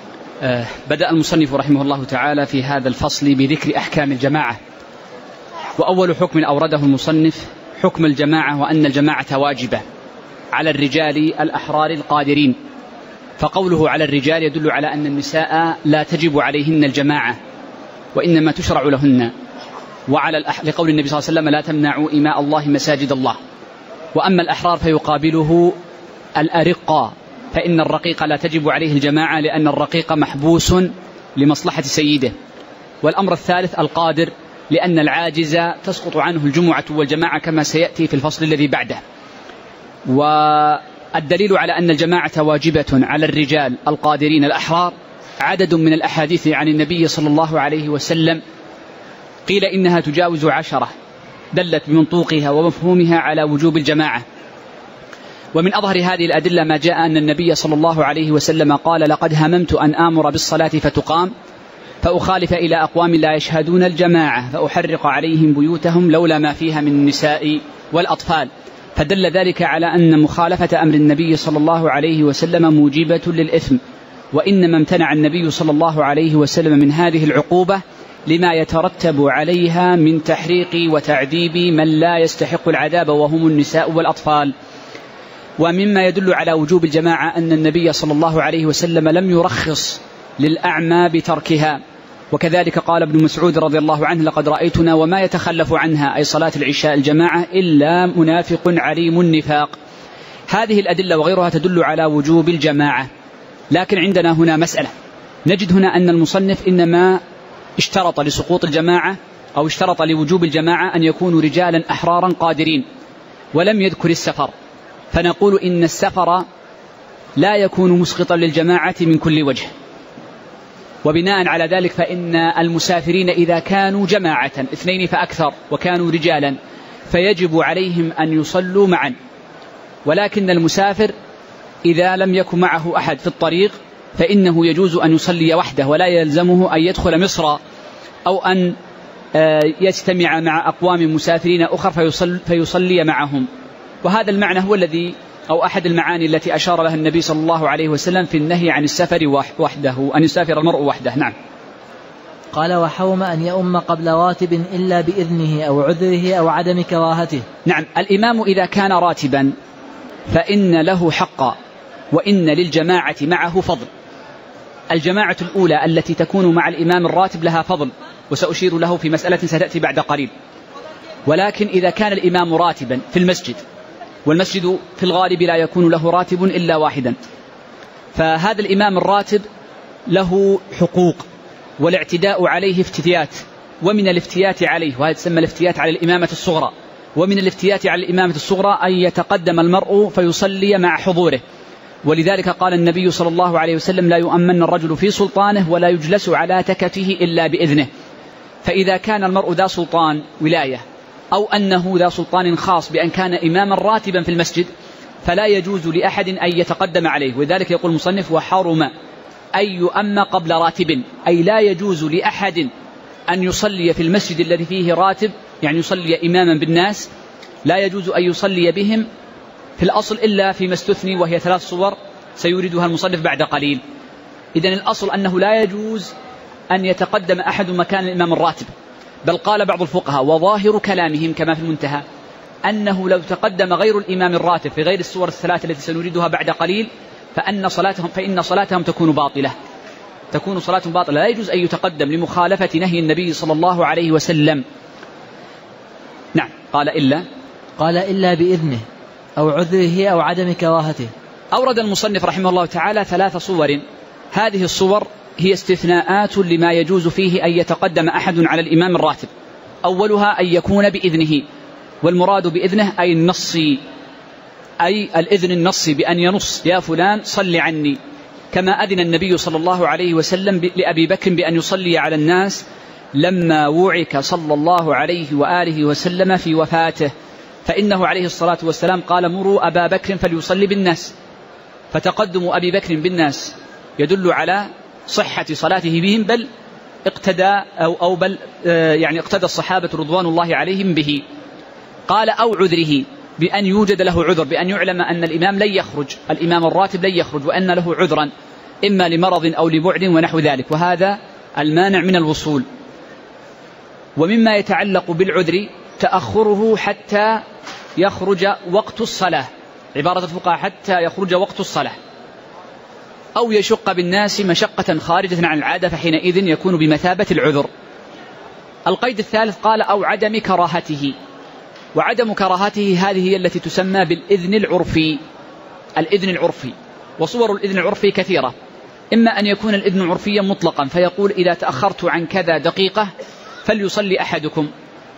بدأ المصنف رحمه الله تعالى في هذا الفصل بذكر أحكام الجماعة، وأول حكم أورده المصنف حكم الجماعة، وأن الجماعة واجبة على الرجال الأحرار القادرين. فقوله على الرجال يدل على أن النساء لا تجب عليهن الجماعة وإنما تشرع لهن، لقول النبي صلى الله عليه وسلم لا تمنعوا إماء الله مساجد الله. وأما الأحرار فيقابله الأرقة، فإن الرقيق لا تجب عليه الجماعة لأن الرقيق محبوس لمصلحة سيده. والأمر الثالث القادر، لأن العاجز تسقط عنه الجمعة والجماعة كما سيأتي في الفصل الذي بعده. والدليل على أن الجماعة واجبة على الرجال القادرين الأحرار عدد من الأحاديث عن النبي صلى الله عليه وسلم، قيل إنها تجاوز 10 دلت بمنطوقها ومفهومها على وجوب الجماعة. ومن أظهر هذه الأدلة ما جاء أن النبي صلى الله عليه وسلم قال لقد هممت أن آمر بالصلاة فتقام فأخالف إلى أقوام لا يشهدون الجماعة فأحرق عليهم بيوتهم لولا ما فيها من النساء والأطفال. فدل ذلك على أن مخالفة أمر النبي صلى الله عليه وسلم موجبة للإثم، وإنما امتنع النبي صلى الله عليه وسلم من هذه العقوبة لما يترتب عليها من تحريق وتعذيب من لا يستحق العذاب وهم النساء والأطفال. ومما يدل على وجوب الجماعة أن النبي صلى الله عليه وسلم لم يرخص للأعمى بتركها، وكذلك قال ابن مسعود رضي الله عنه لقد رأيتنا وما يتخلف عنها أي صلاة العشاء الجماعة إلا منافق عليم النفاق. هذه الأدلة وغيرها تدل على وجوب الجماعة. لكن عندنا هنا مسألة، نجد هنا أن المصنف إنما اشترط لسقوط الجماعة أو اشترط لوجوب الجماعة أن يكونوا رجالا أحرارا قادرين، ولم يذكر السفر. فنقول إن السفر لا يكون مسقطا للجماعة من كل وجه، وبناء على ذلك فإن المسافرين إذا كانوا جماعة 2 فأكثر وكانوا رجالا فيجب عليهم أن يصلوا معا. ولكن المسافر إذا لم يكن معه أحد في الطريق فإنه يجوز أن يصلي وحده، ولا يلزمه أن يدخل مصر أو أن يجتمع مع أقوام مسافرين أخر فيصلي معهم. وهذا المعنى هو الذي أو أحد المعاني التي أشار لها النبي صلى الله عليه وسلم في النهي عن السفر وحده، أن يسافر المرء وحده. نعم. قال وحوم أن يؤم قبل راتب إلا بإذنه أو عذره أو عدم كراهته. نعم، الإمام إذا كان راتبا فإن له حقا، وإن للجماعة معه فضل. الجماعة الأولى التي تكون مع الإمام الراتب لها فضل، وسأشير له في مسألة ستأتي بعد قليل. ولكن إذا كان الإمام راتبا في المسجد، والمسجد في الغالب لا يكون له راتب إلا واحدا، فهذا الإمام الراتب له حقوق، والاعتداء عليه افتتيات، ومن الافتيات عليه، وهذا تسمى الافتيات على الإمامة الصغرى، ومن الافتيات على الإمامة الصغرى أن يتقدم المرء فيصلي مع حضوره. ولذلك قال النبي صلى الله عليه وسلم لا يؤمن الرجل في سلطانه ولا يجلس على تكته إلا بإذنه. فإذا كان المرء ذا سلطان ولاية أو أنه ذا سلطان خاص بأن كان إماما راتبا في المسجد فلا يجوز لأحد أن يتقدم عليه. وذلك يقول المصنف وحرم أن يؤم قبل راتب، أي لا يجوز لأحد أن يصلي في المسجد الذي فيه راتب، يعني يصلي إماما بالناس، لا يجوز أن يصلي بهم في الأصل إلا فيما استثني، وهي 3 صور سيوردها المصنف بعد قليل. إذن الأصل أنه لا يجوز أن يتقدم أحد مكان الإمام الراتب، بل قال بعض الفقهاء وظاهر كلامهم كما في المنتهى أنه لو تقدم غير الإمام الراتب في غير الصور ال3 التي سنوردها بعد قليل فإن صلاتهم تكون باطلة، تكون صلاة باطلة، لا يجوز أن يتقدم لمخالفة نهي النبي صلى الله عليه وسلم. نعم. قال إلا بإذنه أو عذره أو عدم كراهته. أورد المصنف رحمه الله تعالى 3 صور، هذه الصور هي استثناءات لما يجوز فيه أن يتقدم أحد على الإمام الراتب. أولها أن يكون بإذنه، والمراد بإذنه أي النصي، أي الإذن النصي بأن ينص يا فلان صل عني، كما أذن النبي صلى الله عليه وسلم لأبي بكر بأن يصلي على الناس لما وعك صلى الله عليه وآله وسلم في وفاته، فإنه عليه الصلاة والسلام قال مروا أبا بكر فليصلي بالناس. فتقدم أبي بكر بالناس يدل على صحة صلاته بهم، بل اقتدى الصحابة رضوان الله عليهم به. قال أو عذره، بأن يوجد له عذر، بأن يعلم أن الإمام لن يخرج، الإمام الراتب لن يخرج، وأن له عذرا إما لمرض أو لبعد ونحو ذلك، وهذا المانع من الوصول. ومما يتعلق بالعذر تأخره حتى يخرج وقت الصلاة، عبارة الفقهاء حتى يخرج وقت الصلاة، أو يشق بالناس مشقة خارجة عن العادة فحينئذ يكون بمثابة العذر. القيد الثالث قال أو عدم كراهته، وعدم كراهته هذه هي التي تسمى بالإذن العرفي. الإذن العرفي، وصور الإذن العرفي كثيرة، إما أن يكون الإذن عرفيا مطلقا فيقول إذا تأخرت عن كذا دقيقة فليصلي أحدكم،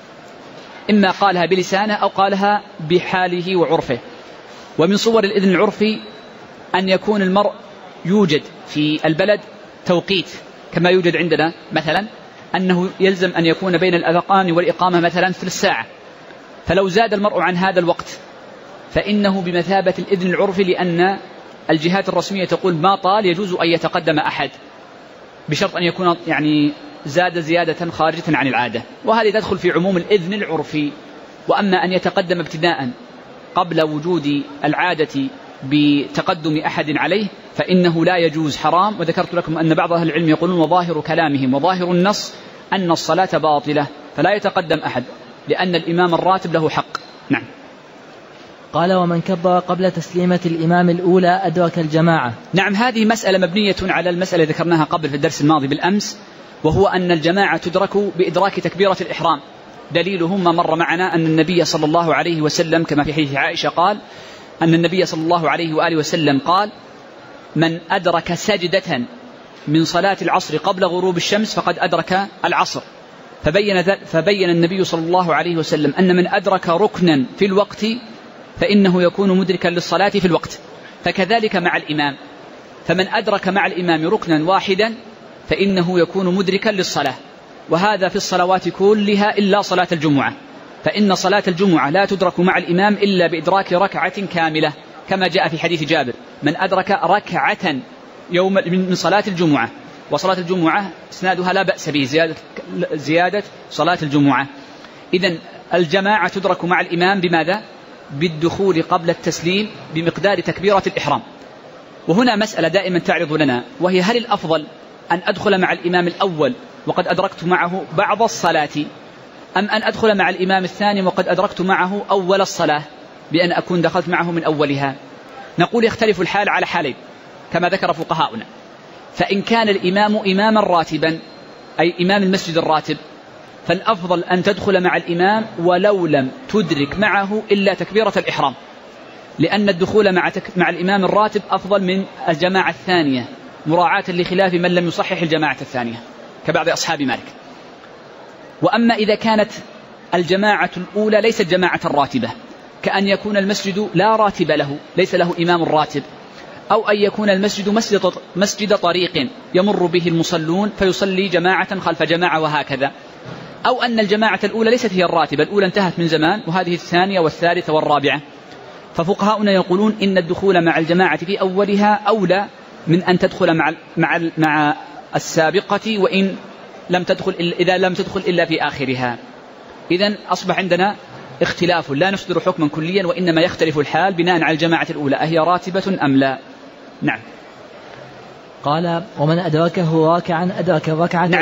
إما قالها بلسانه أو قالها بحاله وعرفه. ومن صور الإذن العرفي أن يكون المرء يوجد في البلد توقيت كما يوجد عندنا، مثلا أنه يلزم أن يكون بين الأذقان والإقامة مثلا ثلث ساعة، فلو زاد المرء عن هذا الوقت فإنه بمثابة الإذن العرفي، لأن الجهات الرسمية تقول ما طال يجوز أن يتقدم أحد، بشرط أن يكون يعني زاد زيادة خارجة عن العادة، وهذه تدخل في عموم الإذن العرفي. وأما أن يتقدم ابتداء قبل وجود العادة بتقدم أحد عليه فإنه لا يجوز، حرام. وذكرت لكم أن بعض أهل العلم يقولون وظاهر كلامهم وظاهر النص أن الصلاة باطلة فلا يتقدم أحد، لأن الإمام الراتب له حق. نعم. قال ومن كبر قبل تسليمة الإمام الأولى أدرك الجماعة. نعم، هذه مسألة مبنية على المسألة ذكرناها قبل في الدرس الماضي بالأمس، وهو أن الجماعة تدرك بإدراك تكبيرة الإحرام. دليله ما مر معنا أن النبي صلى الله عليه وسلم كما في حديث عائشة قال أن النبي صلى الله عليه وآله وسلم قال من أدرك سجدة من صلاة العصر قبل غروب الشمس فقد أدرك العصر. فبين النبي صلى الله عليه وسلم أن من أدرك ركنا في الوقت فإنه يكون مدركا للصلاة في الوقت، فكذلك مع الإمام، فمن أدرك مع الإمام ركنا واحدا فإنه يكون مدركا للصلاة. وهذا في الصلوات كلها إلا صلاة الجمعة، فإن صلاة الجمعة لا تدرك مع الإمام إلا بإدراك ركعة كاملة، كما جاء في حديث جابر من أدرك ركعة يوم من صلاة الجمعة. وصلاة الجمعة إسنادها لا بأس به، زيادة صلاة الجمعة. إذن الجماعة تدرك مع الإمام بماذا؟ بالدخول قبل التسليم بمقدار تكبيرة الإحرام. وهنا مسألة دائما تعرض لنا، وهي هل الأفضل أن أدخل مع الإمام الأول وقد أدركت معه بعض الصلاة، أم أن أدخل مع الإمام الثاني وقد أدركت معه أول الصلاة بأن أكون دخلت معه من أولها؟ نقول يختلف الحال على حالين كما ذكر فقهاؤنا. فإن كان الإمام إماما راتبا أي إمام المسجد الراتب فالأفضل أن تدخل مع الإمام ولو لم تدرك معه إلا تكبيرة الإحرام، لأن الدخول مع الإمام الراتب أفضل من الجماعة الثانية، مراعاة لخلاف من لم يصحح الجماعة الثانية كبعض أصحاب مالك. وأما إذا كانت الجماعة الأولى ليست جماعة راتبة، كأن يكون المسجد لا راتب له، ليس له إمام راتب، أو أن يكون المسجد مسجد طريق يمر به المصلون فيصلي جماعة خلف جماعة وهكذا، أو أن الجماعة الأولى ليست هي الراتبة، الأولى انتهت من زمان وهذه الثانية والثالثة والرابعة، ففقهاؤنا يقولون إن الدخول مع الجماعة في أولها أولى من أن تدخل مع السابقة وإن لم تدخل إذا لم تدخل إلا في آخرها. إذن أصبح عندنا اختلاف، لا نصدر حكما كليا، وإنما يختلف الحال بناء على الجماعة الأولى أهي راتبة أم لا. نعم. قال ومن أدركه راكعا أدرك الركعة. نعم.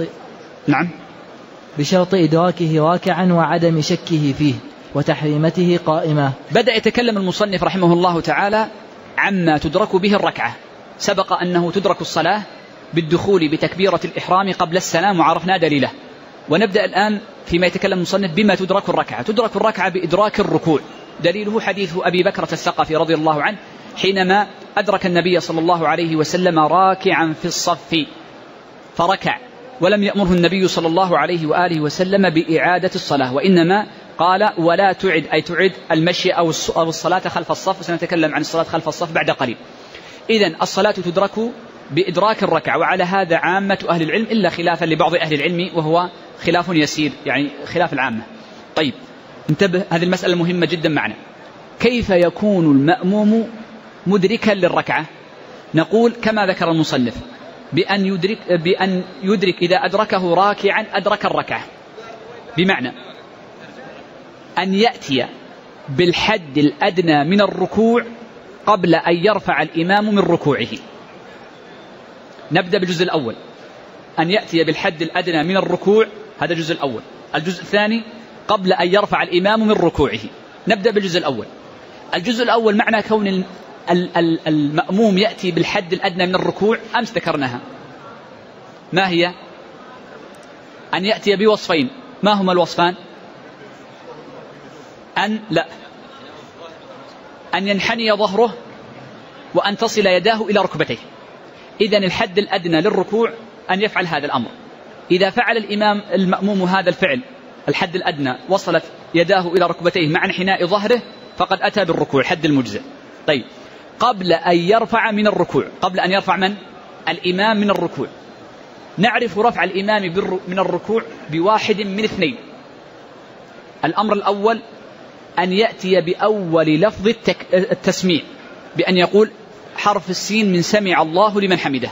بشرط إدراكه راكعا وعدم شكه فيه وتحريمته قائمة. بدأ يتكلم المصنف رحمه الله تعالى عما تدرك به الركعة. سبق أنه تدرك الصلاة بالدخول بتكبيرة الإحرام قبل السلام وعرفنا دليله، ونبدأ الآن فيما يتكلم المصنف بما تدرك الركعة. تدرك الركعة بإدراك الركوع، دليله حديث أبي بكرة الثقفي رضي الله عنه حينما أدرك النبي صلى الله عليه وسلم راكعا في الصف فركع، ولم يأمره النبي صلى الله عليه وآله وسلم بإعادة الصلاة، وإنما قال ولا تعد، أي تعد المشي أو الصلاة خلف الصف، وسنتكلم عن الصلاة خلف الصف بعد قليل. إذن الصلاة تدرك بإدراك الركعة، وعلى هذا عامة أهل العلم إلا خلافا لبعض أهل العلم وهو خلاف يسير، يعني خلاف العامة. طيب انتبه، هذه المسألة مهمة جدا معنا. كيف يكون المأموم مدركا للركعة؟ نقول كما ذكر المصنف بأن يدرك إذا أدركه راكعا أدرك الركعة، بمعنى أن يأتي بالحد الأدنى من الركوع قبل أن يرفع الإمام من ركوعه. نبدأ بالجزء الأول، أن يأتي بالحد الأدنى من الركوع، هذا الجزء الأول. الجزء الثاني قبل أن يرفع الإمام من ركوعه. نبدأ بالجزء الأول. الجزء الأول معنى كون المأموم يأتي بالحد الأدنى من الركوع أمس ذكرناها، ما هي؟ أن يأتي بوصفين. ما هما الوصفان؟ أن ينحني ظهره وأن تصل يداه إلى ركبتيه. إذن الحد الأدنى للركوع أن يفعل هذا الأمر. إذا فعل الإمام المأموم هذا الفعل الحد الأدنى وصلت يداه إلى ركبتيه مع انحناء ظهره فقد أتى بالركوع الحد المجزئ. طيب، قبل أن يرفع من الركوع، قبل أن يرفع من؟ الإمام من الركوع. نعرف رفع الإمام من الركوع بواحد من اثنين. الأمر الأول أن يأتي بأول لفظ التسميع بأن يقول حرف السين من سمع الله لمن حمده.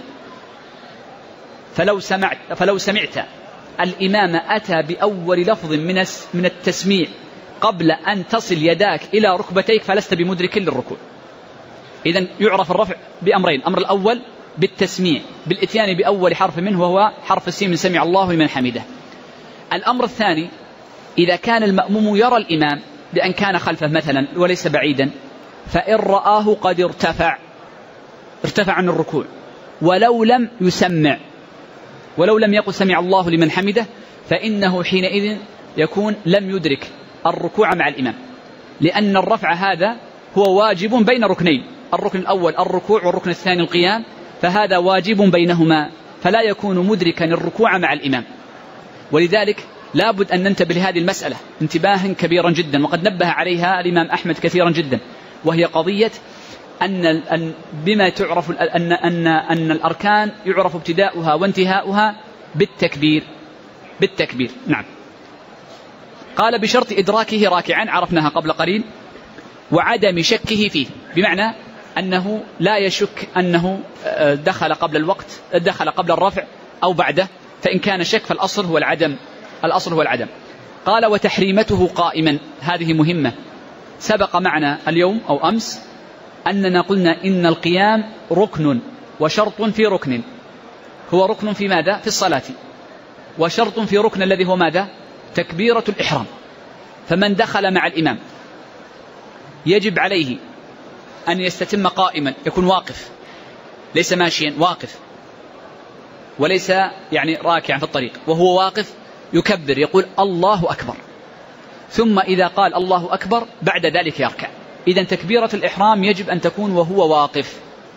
فلو سمعت الإمام أتى بأول لفظ من التسميع قبل أن تصل يداك إلى ركبتيك فلست بمدرك للركوع. إذن يعرف الرفع بأمرين. الأمر الأول بالتسميع، بالإتيان بأول حرف منه وهو حرف السين من سمع الله لمن حمده. الأمر الثاني إذا كان المأموم يرى الإمام بأن كان خلفه مثلا وليس بعيدا، فإن رآه قد ارتفع عن الركوع ولو لم يسمع، ولو لم يقل سمع الله لمن حمده، فإنه حينئذ يكون لم يدرك الركوع مع الإمام، لأن الرفع هذا هو واجب بين ركنين، الركن الأول الركوع والركن الثاني القيام، فهذا واجب بينهما، فلا يكون مدركا الركوع مع الإمام. ولذلك لابد أن ننتبه لهذه المسألة انتباها كبيرا جدا، وقد نبه عليها الإمام أحمد كثيرا جدا، وهي قضية أن بما تعرف أن الأركان يعرف ابتداؤها وانتهاؤها بالتكبير. نعم. قال بشرط إدراكه راكعا، عرفناها قبل قليل، وعدم شكه فيه، بمعنى أنه لا يشك أنه دخل قبل الوقت، دخل قبل الرفع أو بعده، فإن كان شك فالأصل هو العدم. قال وتحريمته قائما، هذه مهمة. سبق معنا اليوم أو أمس أننا قلنا إن القيام ركن وشرط في ركن، هو ركن في ماذا؟ في الصلاة، وشرط في ركن الذي هو ماذا؟ تكبيرة الإحرام. فمن دخل مع الإمام يجب عليه أن يستتم قائما، يكون واقف، ليس ماشيا، واقف، وليس يعني راكعا في الطريق، وهو واقف يكبر يقول الله أكبر، ثم إذا قال الله أكبر بعد ذلك يركع. إذن تكبيرة الإحرام يجب أن تكون وهو واقف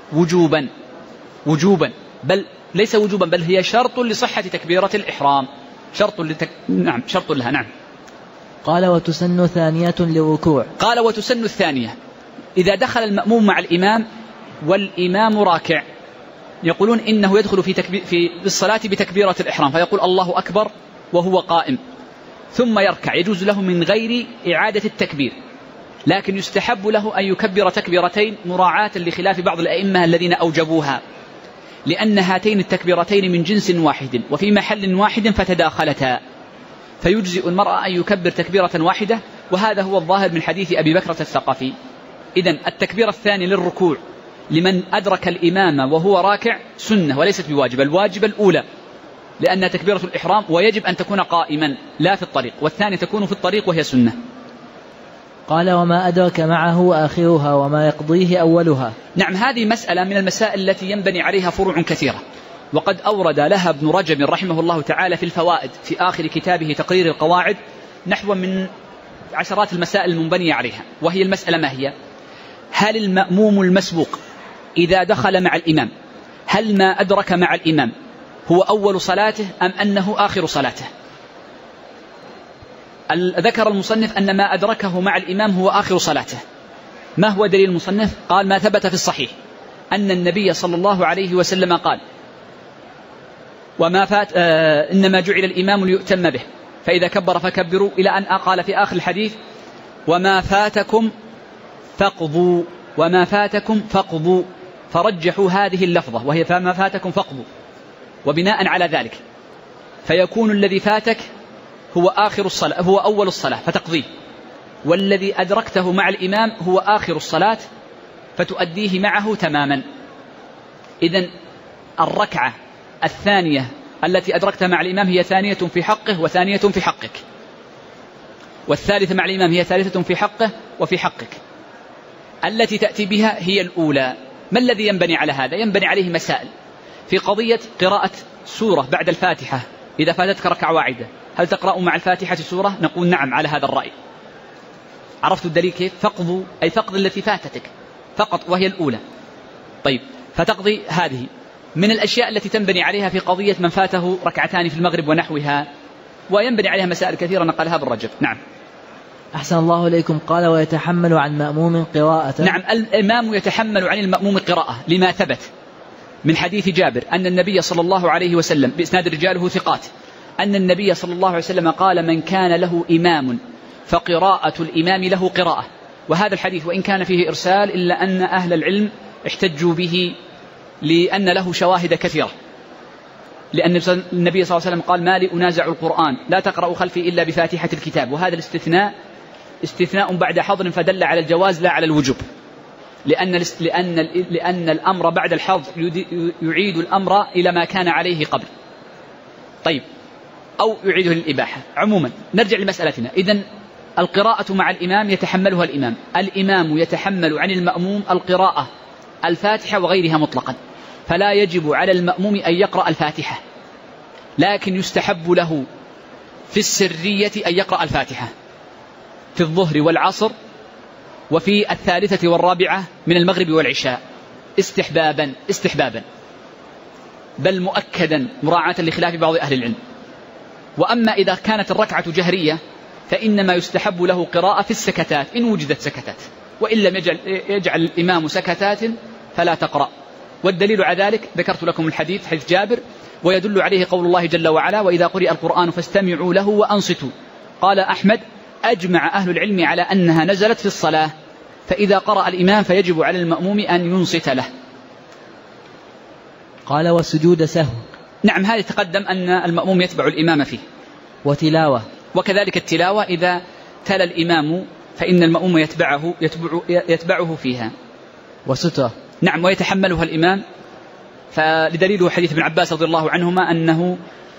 وجوبا، بل ليس وجوبا، بل هي شرط لصحة تكبيرة الإحرام، شرط لها. نعم. قال وتسن ثانية للركوع. قال وتسن الثانية، إذا دخل المأموم مع الإمام والإمام راكع، يقولون إنه يدخل في الصلاة بتكبيرة الإحرام، فيقول الله أكبر وهو قائم، ثم يركع، يجوز له من غير إعادة التكبير، لكن يستحب له أن يكبر تكبيرتين مراعاة لخلاف بعض الأئمة الذين أوجبوها، لأن هاتين التكبيرتين من جنس واحد وفي محل واحد فتداخلتا، فيجزئ المرأة أن يكبر تكبيرة واحدة، وهذا هو الظاهر من حديث أبي بكرة الثقفي. إذن التكبير الثاني للركوع لمن أدرك الإمام وهو راكع سنة وليست بواجب، الواجب الأولى لأنها تكبيرة الإحرام، ويجب أن تكون قائما لا في الطريق، والثاني تكون في الطريق وهي سنة. قال وما أدرك معه آخرها وما يقضيه أولها. نعم، هذه مسألة من المسائل التي ينبني عليها فروع كثيرة، وقد أورد لها ابن رجب رحمه الله تعالى في الفوائد في آخر كتابه تقرير القواعد نحو من عشرات المسائل المنبنية عليها. وهي المسألة ما هي؟ هل المأموم المسبوق إذا دخل مع الإمام، هل ما أدرك مع الإمام هو أول صلاته أم أنه آخر صلاته؟ ذكر المصنف أن ما أدركه مع الإمام هو آخر صلاته. ما هو دليل المصنف؟ قال ما ثبت في الصحيح أن النبي صلى الله عليه وسلم قال وما فات إنما جعل الإمام ليؤتم به فإذا كبر فكبروا، إلى أن قال في آخر الحديث وما فاتكم فاقضوا، فرجحوا هذه اللفظة وهي فما فاتكم فاقضوا، وبناء على ذلك فيكون الذي فاتك هو آخر الصلاة، هو أول الصلاة فتقضيه، والذي أدركته مع الإمام هو آخر الصلاة فتؤديه معه تماما. إذن الركعة الثانية التي أدركتها مع الإمام هي ثانية في حقه وثانية في حقك، والثالثة مع الإمام هي ثالثة في حقه وفي حقك. التي تأتي بها هي الأولى. ما الذي ينبني على هذا؟ ينبني عليه مسائل في قضية قراءة سورة بعد الفاتحة. إذا فاتتك ركعة واحدة هل تقرأ مع الفاتحة سورة؟ نقول نعم على هذا الرأي. عرفت الدليل كيف؟ فقضوا أي فقد التي فاتتك فقط وهي الأولى. طيب، فتقضي هذه. من الأشياء التي تنبني عليها في قضية من فاته ركعتان في المغرب ونحوها، وينبني عليها مسائل كثيرة نقلها ابن رجب. نعم. أحسن الله إليكم. قال ويتحمل عن مأموم قراءة. نعم، الإمام يتحمل عن المأموم قراءة لما ثبت من حديث جابر أن النبي صلى الله عليه وسلم بإسناد رجاله ثقات أن النبي صلى الله عليه وسلم قال من كان له إمام فقراءة الإمام له قراءة. وهذا الحديث وإن كان فيه إرسال إلا أن أهل العلم احتجوا به لأن له شواهد كثيرة، لأن النبي صلى الله عليه وسلم قال ما لي أنازع القرآن لا تقرأ خلفي إلا بفاتحة الكتاب. وهذا الاستثناء استثناء بعد حظر فدل على الجواز لا على الوجوب، لأن الأمر بعد الحظر يعيد الأمر إلى ما كان عليه قبل. طيب، أو يعيده للإباحة. عموما نرجع لمسألتنا. إذن القراءة مع الإمام يتحملها الإمام. الإمام يتحمل عن المأموم القراءة الفاتحة وغيرها مطلقا، فلا يجب على المأموم أن يقرأ الفاتحة، لكن يستحب له في السرية أن يقرأ الفاتحة في الظهر والعصر وفي الثالثة والرابعة من المغرب والعشاء استحبابا بل مؤكدا مراعاة لخلاف بعض أهل العلم. وأما إذا كانت الركعة جهرية فإنما يستحب له قراءة في السكتات إن وجدت سكتات، وإن لم يجعل الإمام سكتات فلا تقرأ. والدليل على ذلك ذكرت لكم الحديث حديث جابر، ويدل عليه قول الله جل وعلا وإذا قرئ القرآن فاستمعوا له وأنصتوا. قال أحمد أجمع أهل العلم على أنها نزلت في الصلاة، فإذا قرأ الإمام فيجب على المأموم أن ينصت له. قال والسجود سهو. نعم، هذا تقدم أن المأموم يتبع الإمام فيه. وتلاوة، وكذلك التلاوة إذا تلا الإمام فإن المأموم يتبعه فيها. وسترة. نعم، ويتحملها الإمام. فلدليله حديث ابن عباس رضي الله عنهما أنه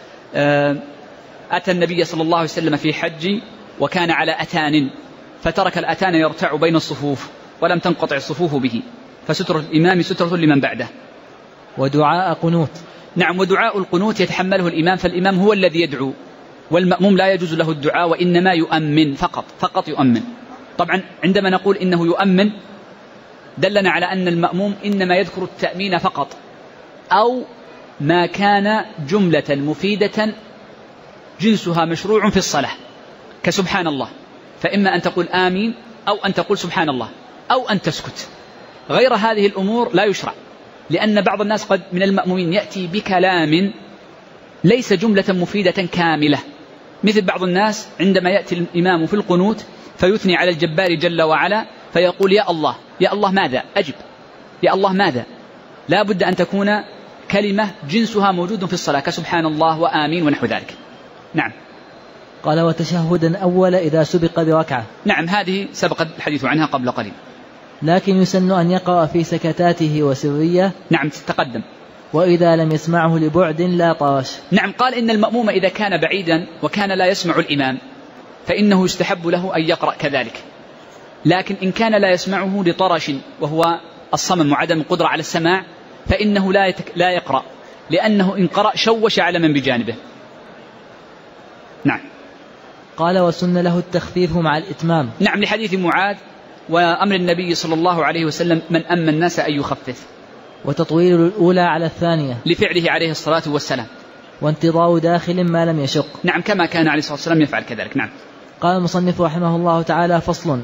أتى النبي صلى الله عليه وسلم في حج وكان على أتان، فترك الأتان يرتع بين الصفوف ولم تنقطع الصفوف به، فسترة الإمام سترة لمن بعده. ودعاء قنوت. نعم، ودعاء القنوت يتحمله الإمام، فالإمام هو الذي يدعو والمأموم لا يجوز له الدعاء وإنما يؤمن فقط يؤمن. طبعا عندما نقول إنه يؤمن دلنا على أن المأموم إنما يذكر التأمين فقط، أو ما كان جملة مفيدة جنسها مشروع في الصلاة كسبحان الله، فإما أن تقول آمين أو أن تقول سبحان الله أو أن تسكت. غير هذه الأمور لا يشرع، لأن بعض الناس قد من المأمومين يأتي بكلام ليس جملة مفيدة كاملة، مثل بعض الناس عندما يأتي الإمام في القنوت فيثني على الجبار جل وعلا فيقول يا الله يا الله ماذا أجب، يا الله ماذا. لا بد أن تكون كلمة جنسها موجود في الصلاة كسبحان الله وآمين ونحو ذلك. نعم. قال وتشهدا أول إذا سبق بركعة. نعم، هذه سبق الحديث عنها قبل قليل. لكن يسن أن يقرأ في سكتاته وسرية. نعم، تقدم. وإذا لم يسمعه لبعد لا طرش. نعم، قال إن المأموم إذا كان بعيدا وكان لا يسمع الإمام فإنه يستحب له أن يقرأ كذلك، لكن إن كان لا يسمعه لطرش وهو الصمم وعدم القدرة على السماع فإنه لا يقرأ، لأنه إن قرأ شوش على من بجانبه. نعم. قال وسن له التخفيف مع الإتمام. نعم، لحديث معاذ وأمر النبي صلى الله عليه وسلم من أما الناس أن يخفف. وتطويل الأولى على الثانية لفعله عليه الصلاة والسلام. وانتظار داخل ما لم يشق. نعم، كما كان عليه الصلاة والسلام يفعل كذلك. نعم. قال المصنف رحمه الله تعالى فصل.